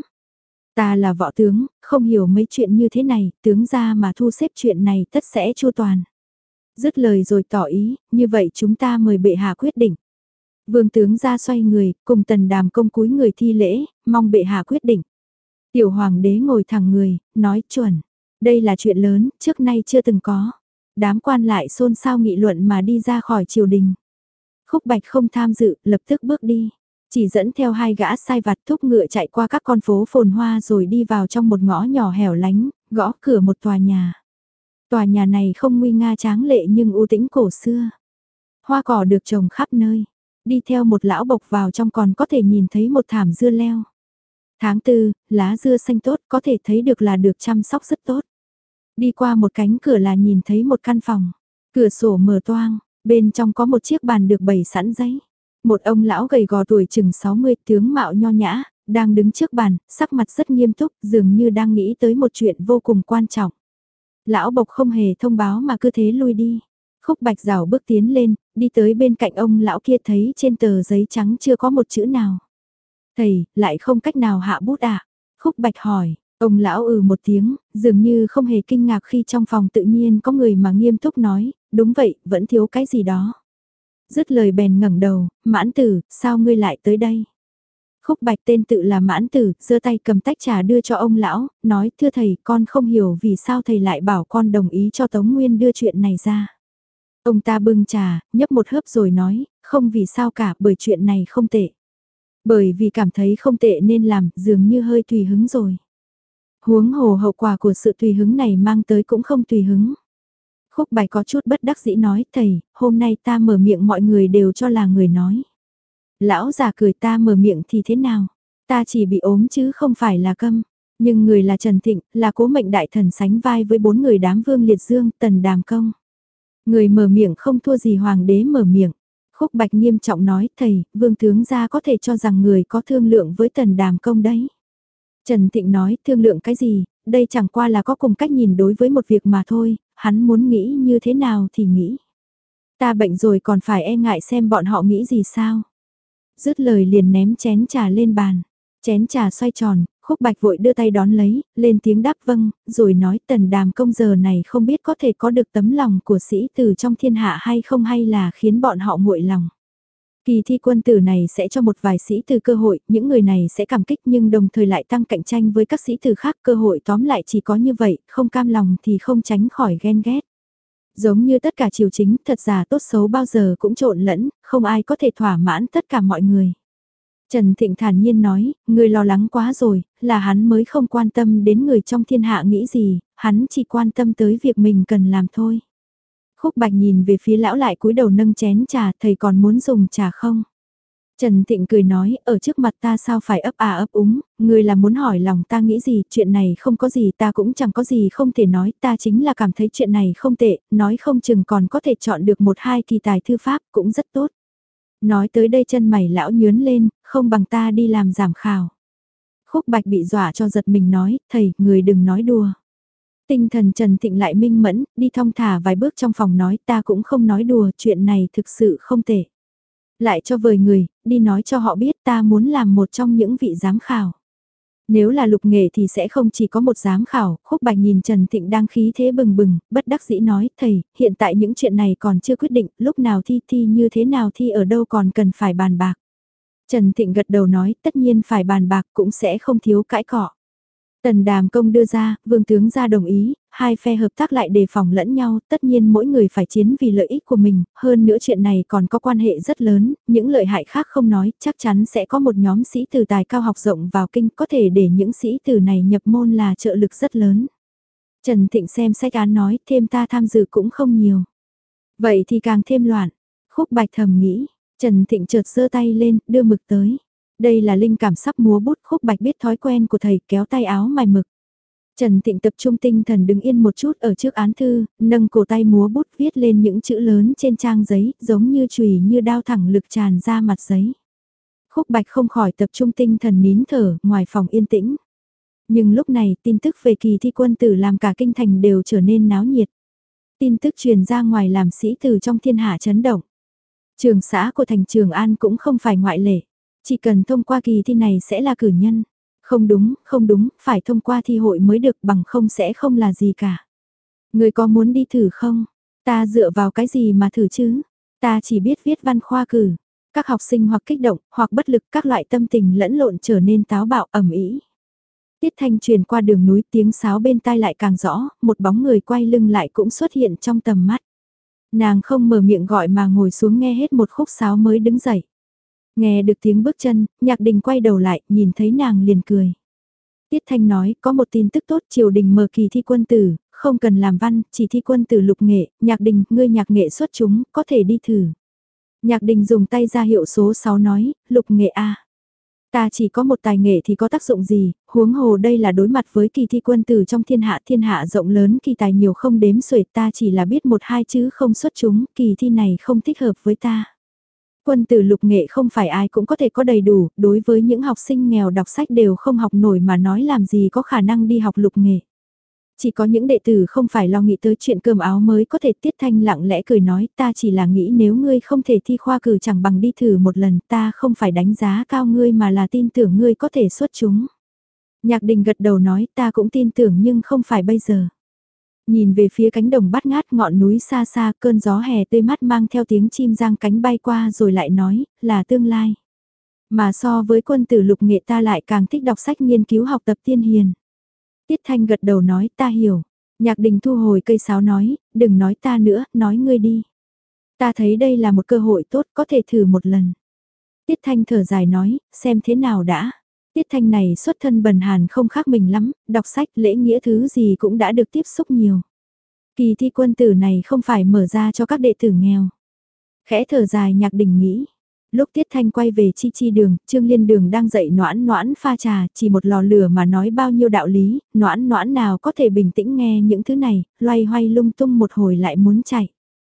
Ta là võ tướng, không hiểu mấy chuyện như thế này, tướng gia mà thu xếp chuyện này tất sẽ chu toàn. Dứt lời rồi tỏ ý, như vậy chúng ta mời bệ hạ quyết định. Vương tướng ra xoay người, cùng Tần Đàm công cúi người thi lễ, mong bệ hạ quyết định. Tiểu hoàng đế ngồi thẳng người, nói chuẩn. Đây là chuyện lớn, trước nay chưa từng có. Đám quan lại xôn xao nghị luận mà đi ra khỏi triều đình. Khúc Bạch không tham dự, lập tức bước đi. Chỉ dẫn theo hai gã sai vặt thúc ngựa chạy qua các con phố phồn hoa rồi đi vào trong một ngõ nhỏ hẻo lánh, gõ cửa một tòa nhà. Tòa nhà này không nguy nga tráng lệ nhưng u tĩnh cổ xưa. Hoa cỏ được trồng khắp nơi. Đi theo một lão bộc vào trong còn có thể nhìn thấy một thảm dưa leo. Tháng tư, lá dưa xanh tốt có thể thấy được là được chăm sóc rất tốt. Đi qua một cánh cửa là nhìn thấy một căn phòng. Cửa sổ mở toang, bên trong có một chiếc bàn được bày sẵn giấy. Một ông lão gầy gò tuổi chừng sáu mươi, tướng mạo nho nhã, đang đứng trước bàn, sắc mặt rất nghiêm túc, dường như đang nghĩ tới một chuyện vô cùng quan trọng. Lão bộc không hề thông báo mà cứ thế lui đi. Khúc Bạch rảo bước tiến lên, đi tới bên cạnh ông lão kia thấy trên tờ giấy trắng chưa có một chữ nào. Thầy, lại không cách nào hạ bút à? Khúc Bạch hỏi, ông lão ừ một tiếng, dường như không hề kinh ngạc khi trong phòng tự nhiên có người mà nghiêm túc nói, đúng vậy, vẫn thiếu cái gì đó. Dứt lời bèn ngẩng đầu, Mãn Tử, sao ngươi lại tới đây? Khúc Bạch tên tự là Mãn Tử, giơ tay cầm tách trà đưa cho ông lão, nói thưa thầy con không hiểu vì sao thầy lại bảo con đồng ý cho Tống Nguyên đưa chuyện này ra. Ông ta bưng trà, nhấp một hớp rồi nói, không vì sao cả bởi chuyện này không tệ. Bởi vì cảm thấy không tệ nên làm, dường như hơi tùy hứng rồi. Huống hồ hậu quả của sự tùy hứng này mang tới cũng không tùy hứng. Khúc Bạch có chút bất đắc dĩ nói, thầy, hôm nay ta mở miệng mọi người đều cho là người nói. Lão già cười ta mở miệng thì thế nào? Ta chỉ bị ốm chứ không phải là câm. Nhưng người là Trần Thịnh, là cố mệnh đại thần sánh vai với bốn người đám Vương Liệt Dương, Tần Đàm Công. Người mở miệng không thua gì hoàng đế mở miệng. Khúc Bạch nghiêm trọng nói, thầy, Vương tướng gia có thể cho rằng người có thương lượng với Tần Đàm Công đấy. Trần Thịnh nói, thương lượng cái gì, đây chẳng qua là có cùng cách nhìn đối với một việc mà thôi, hắn muốn nghĩ như thế nào thì nghĩ. Ta bệnh rồi còn phải e ngại xem bọn họ nghĩ gì sao. Dứt lời liền ném chén trà lên bàn. Chén trà xoay tròn, Khúc Bạch vội đưa tay đón lấy, lên tiếng đáp vâng, rồi nói Tần Đàm Công giờ này không biết có thể có được tấm lòng của sĩ tử trong thiên hạ hay không hay là khiến bọn họ nguội lòng. Kỳ thi quân tử này sẽ cho một vài sĩ tử cơ hội, những người này sẽ cảm kích nhưng đồng thời lại tăng cạnh tranh với các sĩ tử khác, cơ hội tóm lại chỉ có như vậy, không cam lòng thì không tránh khỏi ghen ghét. Giống như tất cả triều chính, thật giả tốt xấu bao giờ cũng trộn lẫn, không ai có thể thỏa mãn tất cả mọi người. Trần Thịnh thản nhiên nói, người lo lắng quá rồi, là hắn mới không quan tâm đến người trong thiên hạ nghĩ gì, hắn chỉ quan tâm tới việc mình cần làm thôi. Khúc Bạch nhìn về phía lão lại cúi đầu nâng chén trà, thầy còn muốn dùng trà không? Trần Thịnh cười nói, ở trước mặt ta sao phải ấp à ấp úng, người là muốn hỏi lòng ta nghĩ gì, chuyện này không có gì ta cũng chẳng có gì không thể nói, ta chính là cảm thấy chuyện này không tệ, nói không chừng còn có thể chọn được một hai kỳ tài thư pháp cũng rất tốt. Nói tới đây chân mày lão nhướn lên, không bằng ta đi làm giám khảo. Khúc Bạch bị dọa cho giật mình nói, thầy, người đừng nói đùa. Tinh thần Trần Thịnh lại minh mẫn, đi thong thả vài bước trong phòng nói ta cũng không nói đùa, chuyện này thực sự không tệ. Lại cho vời người, đi nói cho họ biết ta muốn làm một trong những vị giám khảo. Nếu là lục nghệ thì sẽ không chỉ có một giám khảo, Khúc Bạch nhìn Trần Thịnh đang khí thế bừng bừng, bất đắc dĩ nói, thầy, hiện tại những chuyện này còn chưa quyết định, lúc nào thi thi như thế nào thi ở đâu còn cần phải bàn bạc. Trần Thịnh gật đầu nói, tất nhiên phải bàn bạc cũng sẽ không thiếu cãi cọ. Tần Đàm Công đưa ra, Vương tướng gia đồng ý, hai phe hợp tác lại đề phòng lẫn nhau, tất nhiên mỗi người phải chiến vì lợi ích của mình, hơn nữa chuyện này còn có quan hệ rất lớn, những lợi hại khác không nói, chắc chắn sẽ có một nhóm sĩ tử tài cao học rộng vào kinh, có thể để những sĩ tử này nhập môn là trợ lực rất lớn. Trần Thịnh xem sách án nói, thêm ta tham dự cũng không nhiều. Vậy thì càng thêm loạn. Khúc Bạch thầm nghĩ, Trần Thịnh chợt giơ tay lên, đưa mực tới. Đây là linh cảm sắp múa bút. Khúc Bạch biết thói quen của thầy, kéo tay áo mài mực. Trần Thịnh tập trung tinh thần đứng yên một chút ở trước án thư, nâng cổ tay múa bút viết lên những chữ lớn trên trang giấy, giống như chùy như đao thẳng lực tràn ra mặt giấy. Khúc Bạch không khỏi tập trung tinh thần nín thở, ngoài phòng yên tĩnh. Nhưng lúc này, tin tức về kỳ thi quân tử làm cả kinh thành đều trở nên náo nhiệt. Tin tức truyền ra ngoài làm sĩ tử trong thiên hạ chấn động. Trường xã của thành Trường An cũng không phải ngoại lệ. Chỉ cần thông qua kỳ thi này sẽ là cử nhân. Không đúng, không đúng, phải thông qua thi hội mới được, bằng không sẽ không là gì cả. Người có muốn đi thử không? Ta dựa vào cái gì mà thử chứ? Ta chỉ biết viết văn khoa cử. Các học sinh hoặc kích động, hoặc bất lực, các loại tâm tình lẫn lộn trở nên táo bạo ầm ĩ. Tiết Thanh truyền qua đường núi, tiếng sáo bên tai lại càng rõ, một bóng người quay lưng lại cũng xuất hiện trong tầm mắt. Nàng không mở miệng gọi mà ngồi xuống nghe hết một khúc sáo mới đứng dậy. Nghe được tiếng bước chân, Nhạc Đình quay đầu lại, nhìn thấy nàng liền cười. Tiết Thanh nói, có một tin tức tốt, triều đình mở kỳ thi quân tử, không cần làm văn, chỉ thi quân tử lục nghệ, Nhạc Đình, ngươi nhạc nghệ xuất chúng, có thể đi thử. Nhạc Đình dùng tay ra hiệu số sáu nói, lục nghệ a. Ta chỉ có một tài nghệ thì có tác dụng gì, huống hồ đây là đối mặt với kỳ thi quân tử trong thiên hạ thiên hạ rộng lớn kỳ tài nhiều không đếm xuể, ta chỉ là biết một hai chữ không xuất chúng, kỳ thi này không thích hợp với ta. Quân tử lục nghệ không phải ai cũng có thể có đầy đủ, đối với những học sinh nghèo đọc sách đều không học nổi mà nói làm gì có khả năng đi học lục nghệ. Chỉ có những đệ tử không phải lo nghĩ tới chuyện cơm áo mới có thể. Tiết Thanh lặng lẽ cười nói, ta chỉ là nghĩ nếu ngươi không thể thi khoa cử chẳng bằng đi thử một lần, ta không phải đánh giá cao ngươi mà là tin tưởng ngươi có thể xuất chúng. Nhạc Đình gật đầu nói, ta cũng tin tưởng nhưng không phải bây giờ. Nhìn về phía cánh đồng bát ngát ngọn núi xa xa, cơn gió hè tươi mát mang theo tiếng chim giang cánh bay qua rồi lại nói, là tương lai. Mà so với quân tử lục nghệ ta lại càng thích đọc sách nghiên cứu học tập tiên hiền. Tiết Thanh gật đầu nói, ta hiểu. Nhạc Đình thu hồi cây sáo nói, đừng nói ta nữa, nói ngươi đi. Ta thấy đây là một cơ hội tốt, có thể thử một lần. Tiết Thanh thở dài nói, xem thế nào đã. Tiết Thanh này xuất thân bần hàn không khác mình lắm, đọc sách lễ nghĩa thứ gì cũng đã được tiếp xúc nhiều. Kỳ thi quân tử này không phải mở ra cho các đệ tử nghèo. Khẽ thở dài Nhạc Đình nghĩ. Lúc Tiết Thanh quay về Chi Chi đường, Trương Liên đường đang dậy noãn noãn pha trà, chỉ một lò lửa mà nói bao nhiêu đạo lý, noãn noãn nào có thể bình tĩnh nghe những thứ này, loay hoay lung tung một hồi lại muốn chạy.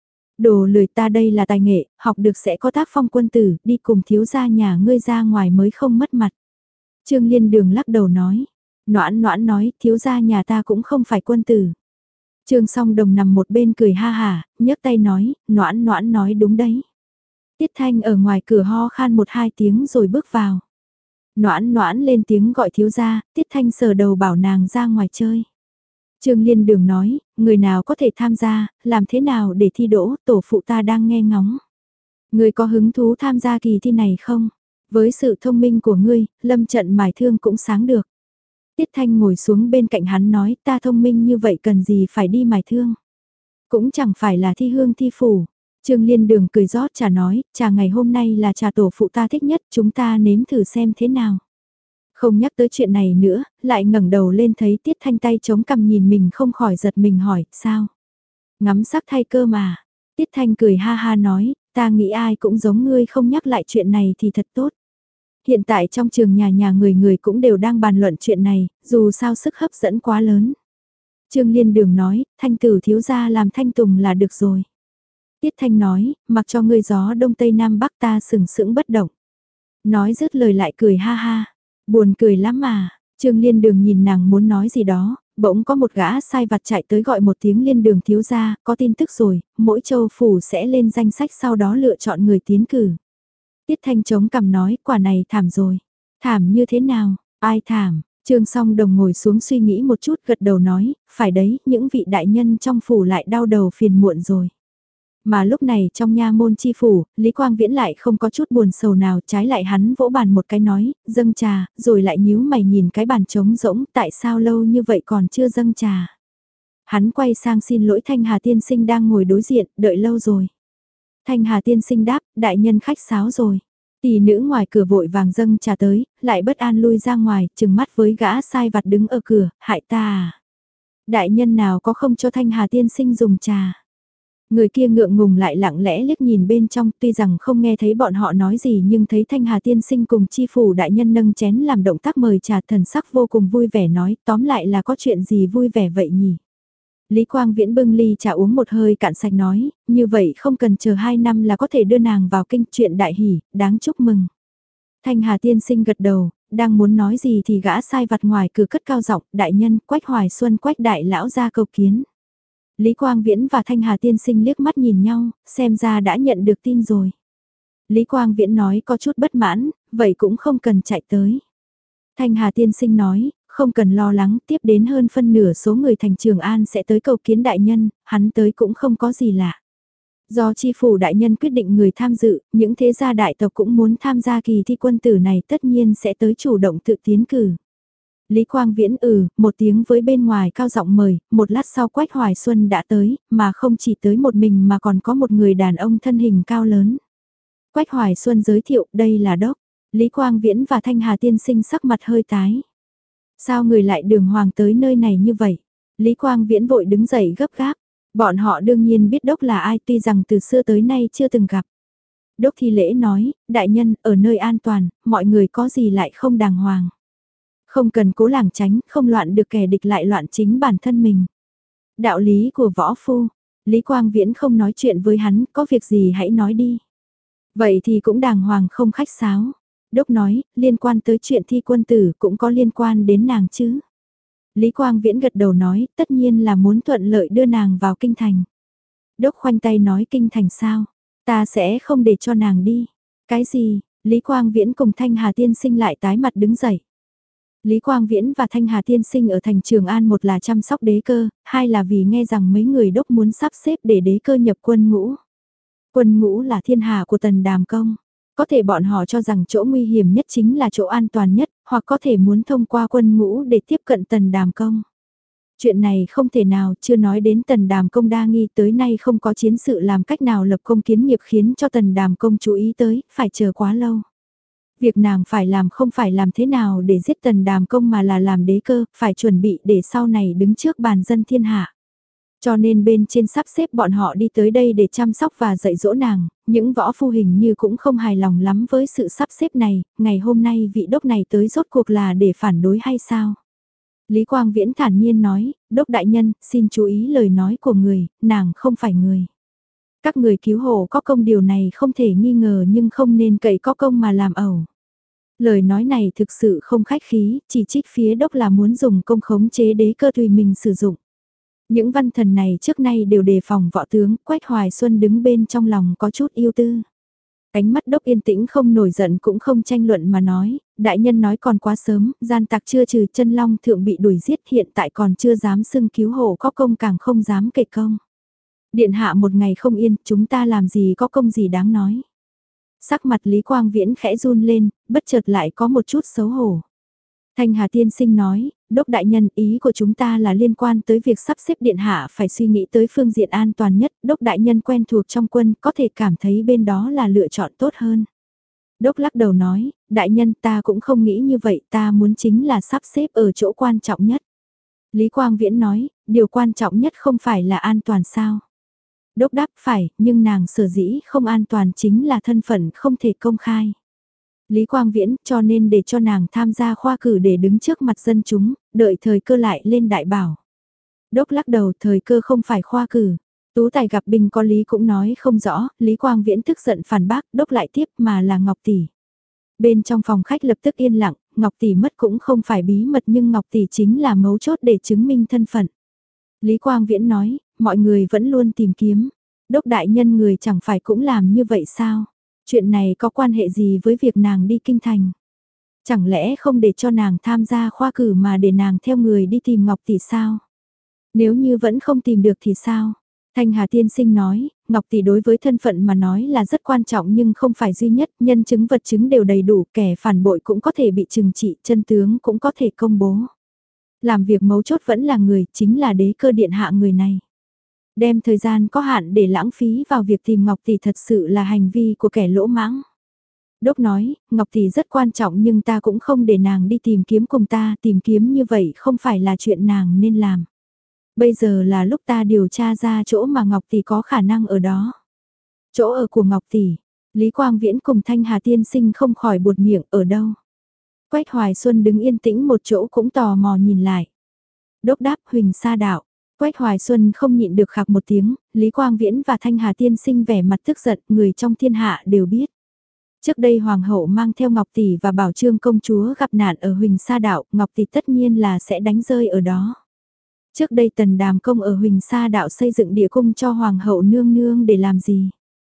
Đồ lười ta đây là tài nghệ, học được sẽ có tác phong quân tử, đi cùng thiếu gia nhà ngươi ra ngoài mới không mất mặt. Trương Liên đường lắc đầu nói, noãn noãn nói, thiếu gia nhà ta cũng không phải quân tử. Trương Song Đồng nằm một bên cười ha hả, nhấc tay nói, noãn noãn nói đúng đấy. Tiết Thanh ở ngoài cửa ho khan một hai tiếng rồi bước vào. Noãn noãn lên tiếng gọi thiếu gia, Tiết Thanh sờ đầu bảo nàng ra ngoài chơi. Trương Liên đường nói, người nào có thể tham gia, làm thế nào để thi đỗ, tổ phụ ta đang nghe ngóng. Người có hứng thú tham gia kỳ thi này không? Với sự thông minh của ngươi, lâm trận mài thương cũng sáng được. Tiết Thanh ngồi xuống bên cạnh hắn nói, ta thông minh như vậy cần gì phải đi mài thương. Cũng chẳng phải là thi hương thi phủ. Trương Liên đường cười rót trà nói, trà ngày hôm nay là trà tổ phụ ta thích nhất, chúng ta nếm thử xem thế nào. Không nhắc tới chuyện này nữa, lại ngẩng đầu lên thấy Tiết Thanh tay chống cằm nhìn mình không khỏi giật mình hỏi, sao? Ngắm sắc thay cơ mà. Tiết Thanh cười ha ha nói, ta nghĩ ai cũng giống ngươi không nhắc lại chuyện này thì thật tốt. Hiện tại trong trường nhà nhà người người cũng đều đang bàn luận chuyện này, dù sao sức hấp dẫn quá lớn. Trương Liên đường nói, Thanh tử thiếu gia làm Thanh Tùng là được rồi. Tiết Thanh nói, mặc cho ngươi gió đông tây nam bắc ta sừng sững bất động. Nói dứt lời lại cười ha ha, buồn cười lắm mà. Trương Liên đường nhìn nàng muốn nói gì đó, bỗng có một gã sai vặt chạy tới gọi một tiếng Liên đường thiếu gia, có tin tức rồi, mỗi châu phủ sẽ lên danh sách sau đó lựa chọn người tiến cử. Tiết Thanh chống cằm nói, quả này thảm rồi. Thảm như thế nào, ai thảm? Trương Song Đồng ngồi xuống suy nghĩ một chút gật đầu nói, phải đấy, những vị đại nhân trong phủ lại đau đầu phiền muộn rồi. Mà lúc này trong nha môn chi phủ, Lý Quang Viễn lại không có chút buồn sầu nào, trái lại hắn vỗ bàn một cái nói, dâng trà, rồi lại nhíu mày nhìn cái bàn trống rỗng, tại sao lâu như vậy còn chưa dâng trà. Hắn quay sang xin lỗi Thanh Hà tiên sinh đang ngồi đối diện, đợi lâu rồi. Thanh Hà tiên sinh đáp, đại nhân khách sáo rồi. Tỷ nữ ngoài cửa vội vàng dâng trà tới, lại bất an lui ra ngoài, chừng mắt với gã sai vặt đứng ở cửa, hại ta à. Đại nhân nào có không cho Thanh Hà tiên sinh dùng trà. Người kia ngượng ngùng lại lặng lẽ liếc nhìn bên trong, tuy rằng không nghe thấy bọn họ nói gì nhưng thấy Thanh Hà tiên sinh cùng chi phủ đại nhân nâng chén làm động tác mời trà, thần sắc vô cùng vui vẻ nói, tóm lại là có chuyện gì vui vẻ vậy nhỉ. Lý Quang Viễn bưng ly trà uống một hơi cạn sạch nói, như vậy không cần chờ hai năm là có thể đưa nàng vào kinh, chuyện đại hỷ, đáng chúc mừng. Thanh Hà tiên sinh gật đầu, đang muốn nói gì thì gã sai vặt ngoài cửa cất cao giọng, đại nhân, Quách Hoài Xuân Quách đại lão ra cầu kiến. Lý Quang Viễn và Thanh Hà tiên sinh liếc mắt nhìn nhau, xem ra đã nhận được tin rồi. Lý Quang Viễn nói có chút bất mãn, vậy cũng không cần chạy tới. Thanh Hà tiên sinh nói, không cần lo lắng, tiếp đến hơn phân nửa số người thành Trường An sẽ tới cầu kiến đại nhân, hắn tới cũng không có gì lạ. Do chi phủ đại nhân quyết định người tham dự, những thế gia đại tộc cũng muốn tham gia kỳ thi quân tử này tất nhiên sẽ tới chủ động tự tiến cử. Lý Quang Viễn ừ, một tiếng với bên ngoài cao giọng mời, một lát sau Quách Hoài Xuân đã tới, mà không chỉ tới một mình mà còn có một người đàn ông thân hình cao lớn. Quách Hoài Xuân giới thiệu đây là Đốc, Lý Quang Viễn và Thanh Hà tiên sinh sắc mặt hơi tái. Sao người lại đường hoàng tới nơi này như vậy? Lý Quang Viễn vội đứng dậy gấp gáp. Bọn họ đương nhiên biết Đốc là ai tuy rằng từ xưa tới nay chưa từng gặp. Đốc thi lễ nói, đại nhân, ở nơi an toàn, mọi người có gì lại không đàng hoàng. Không cần cố lảng tránh, không loạn được kẻ địch lại loạn chính bản thân mình. Đạo lý của võ phu, Lý Quang Viễn không nói chuyện với hắn, có việc gì hãy nói đi. Vậy thì cũng đàng hoàng không khách sáo. Đốc nói, liên quan tới chuyện thi quân tử cũng có liên quan đến nàng chứ. Lý Quang Viễn gật đầu nói, tất nhiên là muốn thuận lợi đưa nàng vào kinh thành. Đốc khoanh tay nói kinh thành sao, ta sẽ không để cho nàng đi. Cái gì, Lý Quang Viễn cùng Thanh Hà tiên sinh lại tái mặt đứng dậy. Lý Quang Viễn và Thanh Hà tiên sinh ở thành Trường An, một là chăm sóc đế cơ, hai là vì nghe rằng mấy người Đốc muốn sắp xếp để đế cơ nhập quân ngũ. Quân ngũ là thiên hà của Tần Đàm Công. Có thể bọn họ cho rằng chỗ nguy hiểm nhất chính là chỗ an toàn nhất, hoặc có thể muốn thông qua quân ngũ để tiếp cận Tần Đàm Công. Chuyện này không thể nào, chưa nói đến Tần Đàm Công đa nghi tới nay không có chiến sự làm cách nào lập công kiến nghiệp khiến cho Tần Đàm Công chú ý tới, phải chờ quá lâu. Việc nàng phải làm không phải làm thế nào để giết Tần Đàm Công mà là làm đế cơ, phải chuẩn bị để sau này đứng trước bàn dân thiên hạ. Cho nên bên trên sắp xếp bọn họ đi tới đây để chăm sóc và dạy dỗ nàng, những võ phu hình như cũng không hài lòng lắm với sự sắp xếp này, ngày hôm nay vị đốc này tới rốt cuộc là để phản đối hay sao? Lý Quang Viễn thản nhiên nói, đốc đại nhân, xin chú ý lời nói của người, nàng không phải người. Các người cứu hộ có công điều này không thể nghi ngờ nhưng không nên cậy có công mà làm ẩu. Lời nói này thực sự không khách khí, chỉ trích phía đốc là muốn dùng công khống chế đế cơ tùy mình sử dụng. Những văn thần này trước nay đều đề phòng võ tướng, Quách Hoài Xuân đứng bên trong lòng có chút yêu tư. Ánh mắt đốc yên tĩnh không nổi giận cũng không tranh luận mà nói, đại nhân nói còn quá sớm, gian tặc chưa trừ chân long thượng bị đuổi giết hiện tại còn chưa dám xưng cứu hộ có công càng không dám kể công. Điện hạ một ngày không yên, chúng ta làm gì có công gì đáng nói. Sắc mặt Lý Quang Viễn khẽ run lên, bất chợt lại có một chút xấu hổ. Thanh Hà tiên sinh nói, đốc đại nhân ý của chúng ta là liên quan tới việc sắp xếp điện hạ phải suy nghĩ tới phương diện an toàn nhất, đốc đại nhân quen thuộc trong quân có thể cảm thấy bên đó là lựa chọn tốt hơn. Đốc lắc đầu nói, đại nhân ta cũng không nghĩ như vậy, ta muốn chính là sắp xếp ở chỗ quan trọng nhất. Lý Quang Viễn nói, điều quan trọng nhất không phải là an toàn sao. Đốc đáp phải, nhưng nàng sở dĩ không an toàn chính là thân phận không thể công khai. Lý Quang Viễn cho nên để cho nàng tham gia khoa cử để đứng trước mặt dân chúng, đợi thời cơ lại lên đại bảo. Đốc lắc đầu thời cơ không phải khoa cử. Tú Tài gặp Bình có lý cũng nói không rõ, Lý Quang Viễn tức giận phản bác, đốc lại tiếp mà là Ngọc Tỷ. Bên trong phòng khách lập tức yên lặng, Ngọc Tỷ mất cũng không phải bí mật nhưng Ngọc Tỷ chính là mấu chốt để chứng minh thân phận. Lý Quang Viễn nói, mọi người vẫn luôn tìm kiếm. Đốc đại nhân người chẳng phải cũng làm như vậy sao? Chuyện này có quan hệ gì với việc nàng đi kinh thành? Chẳng lẽ không để cho nàng tham gia khoa cử mà để nàng theo người đi tìm Ngọc Tỷ sao? Nếu như vẫn không tìm được thì sao? Thanh Hà tiên sinh nói, Ngọc Tỷ đối với thân phận mà nói là rất quan trọng nhưng không phải duy nhất, nhân chứng vật chứng đều đầy đủ, kẻ phản bội cũng có thể bị trừng trị, chân tướng cũng có thể công bố. Làm việc mấu chốt vẫn là người, chính là đế cơ điện hạ người này. Đem thời gian có hạn để lãng phí vào việc tìm Ngọc Tỷ thật sự là hành vi của kẻ lỗ mãng. Đốc nói, Ngọc Tỷ rất quan trọng nhưng ta cũng không để nàng đi tìm kiếm cùng ta, tìm kiếm như vậy không phải là chuyện nàng nên làm. Bây giờ là lúc ta điều tra ra chỗ mà Ngọc Tỷ có khả năng ở đó. Chỗ ở của Ngọc Tỷ, Lý Quang Viễn cùng Thanh Hà tiên sinh không khỏi buột miệng ở đâu. Quách Hoài Xuân đứng yên tĩnh một chỗ cũng tò mò nhìn lại. Đốc đáp Huỳnh Sa Đạo. Quách Hoài Xuân không nhịn được khạc một tiếng, Lý Quang Viễn và Thanh Hà tiên sinh vẻ mặt tức giận, người trong thiên hạ đều biết. Trước đây Hoàng hậu mang theo Ngọc Tỷ và Bảo Trương công chúa gặp nạn ở Huỳnh Sa Đạo, Ngọc Tỷ tất nhiên là sẽ đánh rơi ở đó. Trước đây Tần Đàm Công ở Huỳnh Sa Đạo xây dựng địa cung cho Hoàng hậu nương nương để làm gì?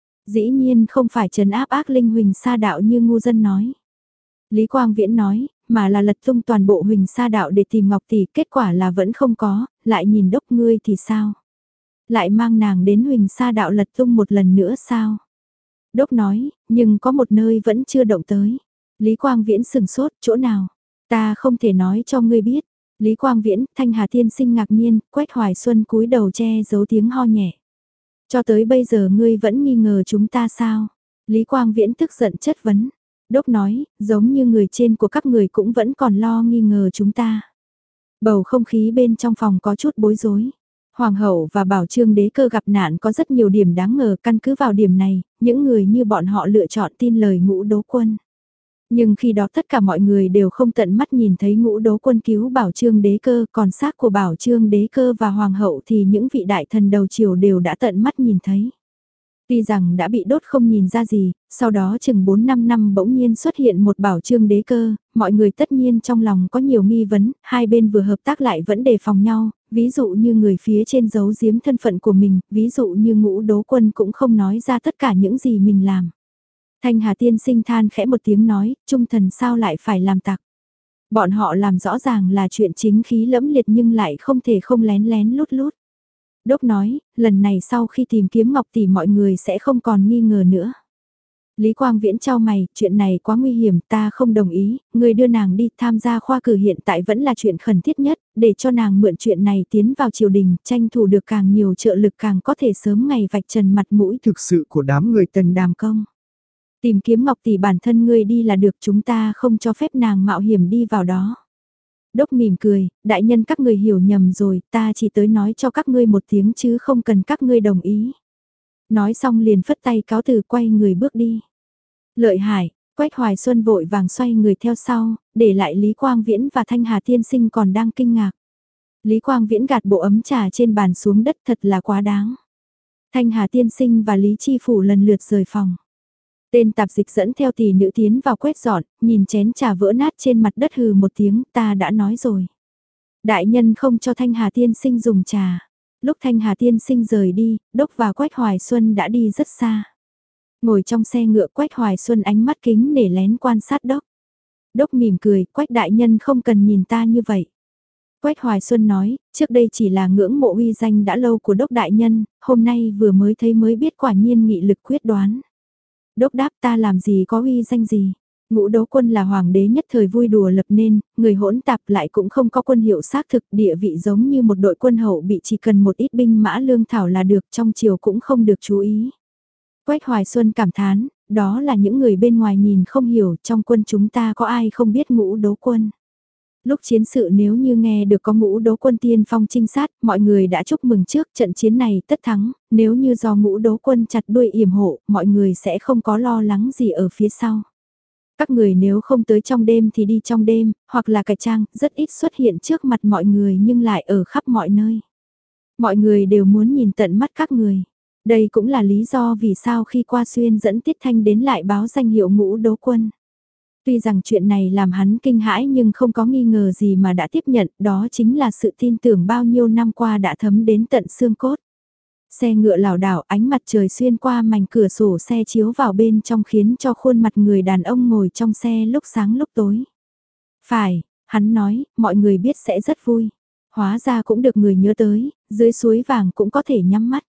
Dĩ nhiên không phải trấn áp ác linh Huỳnh Sa Đạo như ngu dân nói. Lý Quang Viễn nói, mà là lật tung toàn bộ Huỳnh Sa Đạo để tìm Ngọc Tỷ, kết quả là vẫn không có, lại nhìn đốc ngươi thì sao? Lại mang nàng đến Huỳnh Sa đạo lật tung một lần nữa sao? Đốc nói, nhưng có một nơi vẫn chưa động tới. Lý Quang Viễn sừng sốt, chỗ nào? Ta không thể nói cho ngươi biết. Lý Quang Viễn, Thanh Hà tiên sinh ngạc nhiên, Quách Hoài Xuân cúi đầu che giấu tiếng ho nhẹ. Cho tới bây giờ ngươi vẫn nghi ngờ chúng ta sao? Lý Quang Viễn tức giận chất vấn. Đốc nói, giống như người trên của các người cũng vẫn còn lo nghi ngờ chúng ta. Bầu không khí bên trong phòng có chút bối rối. Hoàng hậu và bảo trương đế cơ gặp nạn có rất nhiều điểm đáng ngờ, căn cứ vào điểm này, những người như bọn họ lựa chọn tin lời Ngũ Đố Quân. Nhưng khi đó tất cả mọi người đều không tận mắt nhìn thấy Ngũ Đố Quân cứu bảo trương đế cơ, còn xác của bảo trương đế cơ và hoàng hậu thì những vị đại thần đầu triều đều đã tận mắt nhìn thấy. Tuy rằng đã bị đốt không nhìn ra gì, sau đó chừng bốn năm năm bỗng nhiên xuất hiện một bảo trương đế cơ, mọi người tất nhiên trong lòng có nhiều nghi vấn, hai bên vừa hợp tác lại vẫn đề phòng nhau, ví dụ như người phía trên giấu giếm thân phận của mình, ví dụ như Ngũ Đố Quân cũng không nói ra tất cả những gì mình làm. Thanh Hà tiên sinh than khẽ một tiếng nói, trung thần sao lại phải làm tặc. Bọn họ làm rõ ràng là chuyện chính khí lẫm liệt nhưng lại không thể không lén lén lút lút. Đốc nói, lần này sau khi tìm kiếm Ngọc Tỷ mọi người sẽ không còn nghi ngờ nữa. Lý Quang Viễn trao mày, chuyện này quá nguy hiểm, ta không đồng ý, người đưa nàng đi tham gia khoa cử hiện tại vẫn là chuyện khẩn thiết nhất, để cho nàng mượn chuyện này tiến vào triều đình, tranh thủ được càng nhiều trợ lực càng có thể sớm ngày vạch trần mặt mũi thực sự của đám người Tần Đàm Công. Tìm kiếm Ngọc Tỷ bản thân ngươi đi là được, chúng ta không cho phép nàng mạo hiểm đi vào đó. Đốc mỉm cười, đại nhân các người hiểu nhầm rồi, ta chỉ tới nói cho các ngươi một tiếng chứ không cần các ngươi đồng ý. Nói xong liền phất tay cáo từ quay người bước đi. Lợi hại, Quách Hoài Xuân vội vàng xoay người theo sau, để lại Lý Quang Viễn và Thanh Hà tiên sinh còn đang kinh ngạc. Lý Quang Viễn gạt bộ ấm trà trên bàn xuống đất, thật là quá đáng. Thanh Hà tiên sinh và Lý Chi Phủ lần lượt rời phòng. Tên tạp dịch dẫn theo tỷ nữ tiến vào quét dọn, nhìn chén trà vỡ nát trên mặt đất hừ một tiếng, ta đã nói rồi. Đại nhân không cho Thanh Hà tiên sinh dùng trà. Lúc Thanh Hà tiên sinh rời đi, Đốc và Quách Hoài Xuân đã đi rất xa. Ngồi trong xe ngựa, Quách Hoài Xuân ánh mắt kính để lén quan sát Đốc. Đốc mỉm cười, Quách đại nhân không cần nhìn ta như vậy. Quách Hoài Xuân nói, trước đây chỉ là ngưỡng mộ uy danh đã lâu của Đốc đại nhân, hôm nay vừa mới thấy mới biết quả nhiên nghị lực quyết đoán. Đốc đáp, ta làm gì có uy danh gì. Ngũ Đố Quân là hoàng đế nhất thời vui đùa lập nên, người hỗn tạp lại cũng không có quân hiệu xác thực, địa vị giống như một đội quân hậu bị chỉ cần một ít binh mã lương thảo là được, trong triều cũng không được chú ý. Quách Hoài Xuân cảm thán, đó là những người bên ngoài nhìn không hiểu, trong quân chúng ta có ai không biết Ngũ Đố Quân. Lúc chiến sự nếu như nghe được có Ngũ Đố Quân tiên phong trinh sát, mọi người đã chúc mừng trước trận chiến này tất thắng, nếu như do Ngũ Đố Quân chặt đuôi yểm hộ, mọi người sẽ không có lo lắng gì ở phía sau. Các người nếu không tới trong đêm thì đi trong đêm, hoặc là cải trang, rất ít xuất hiện trước mặt mọi người nhưng lại ở khắp mọi nơi. Mọi người đều muốn nhìn tận mắt các người. Đây cũng là lý do vì sao khi qua xuyên dẫn Tiết Thanh đến lại báo danh hiệu Ngũ Đố Quân. Tuy rằng chuyện này làm hắn kinh hãi nhưng không có nghi ngờ gì mà đã tiếp nhận, đó chính là sự tin tưởng bao nhiêu năm qua đã thấm đến tận xương cốt. Xe ngựa lảo đảo, ánh mặt trời xuyên qua mảnh cửa sổ xe chiếu vào bên trong khiến cho khuôn mặt người đàn ông ngồi trong xe lúc sáng lúc tối. Phải, hắn nói, mọi người biết sẽ rất vui. Hóa ra cũng được người nhớ tới, dưới suối vàng cũng có thể nhắm mắt.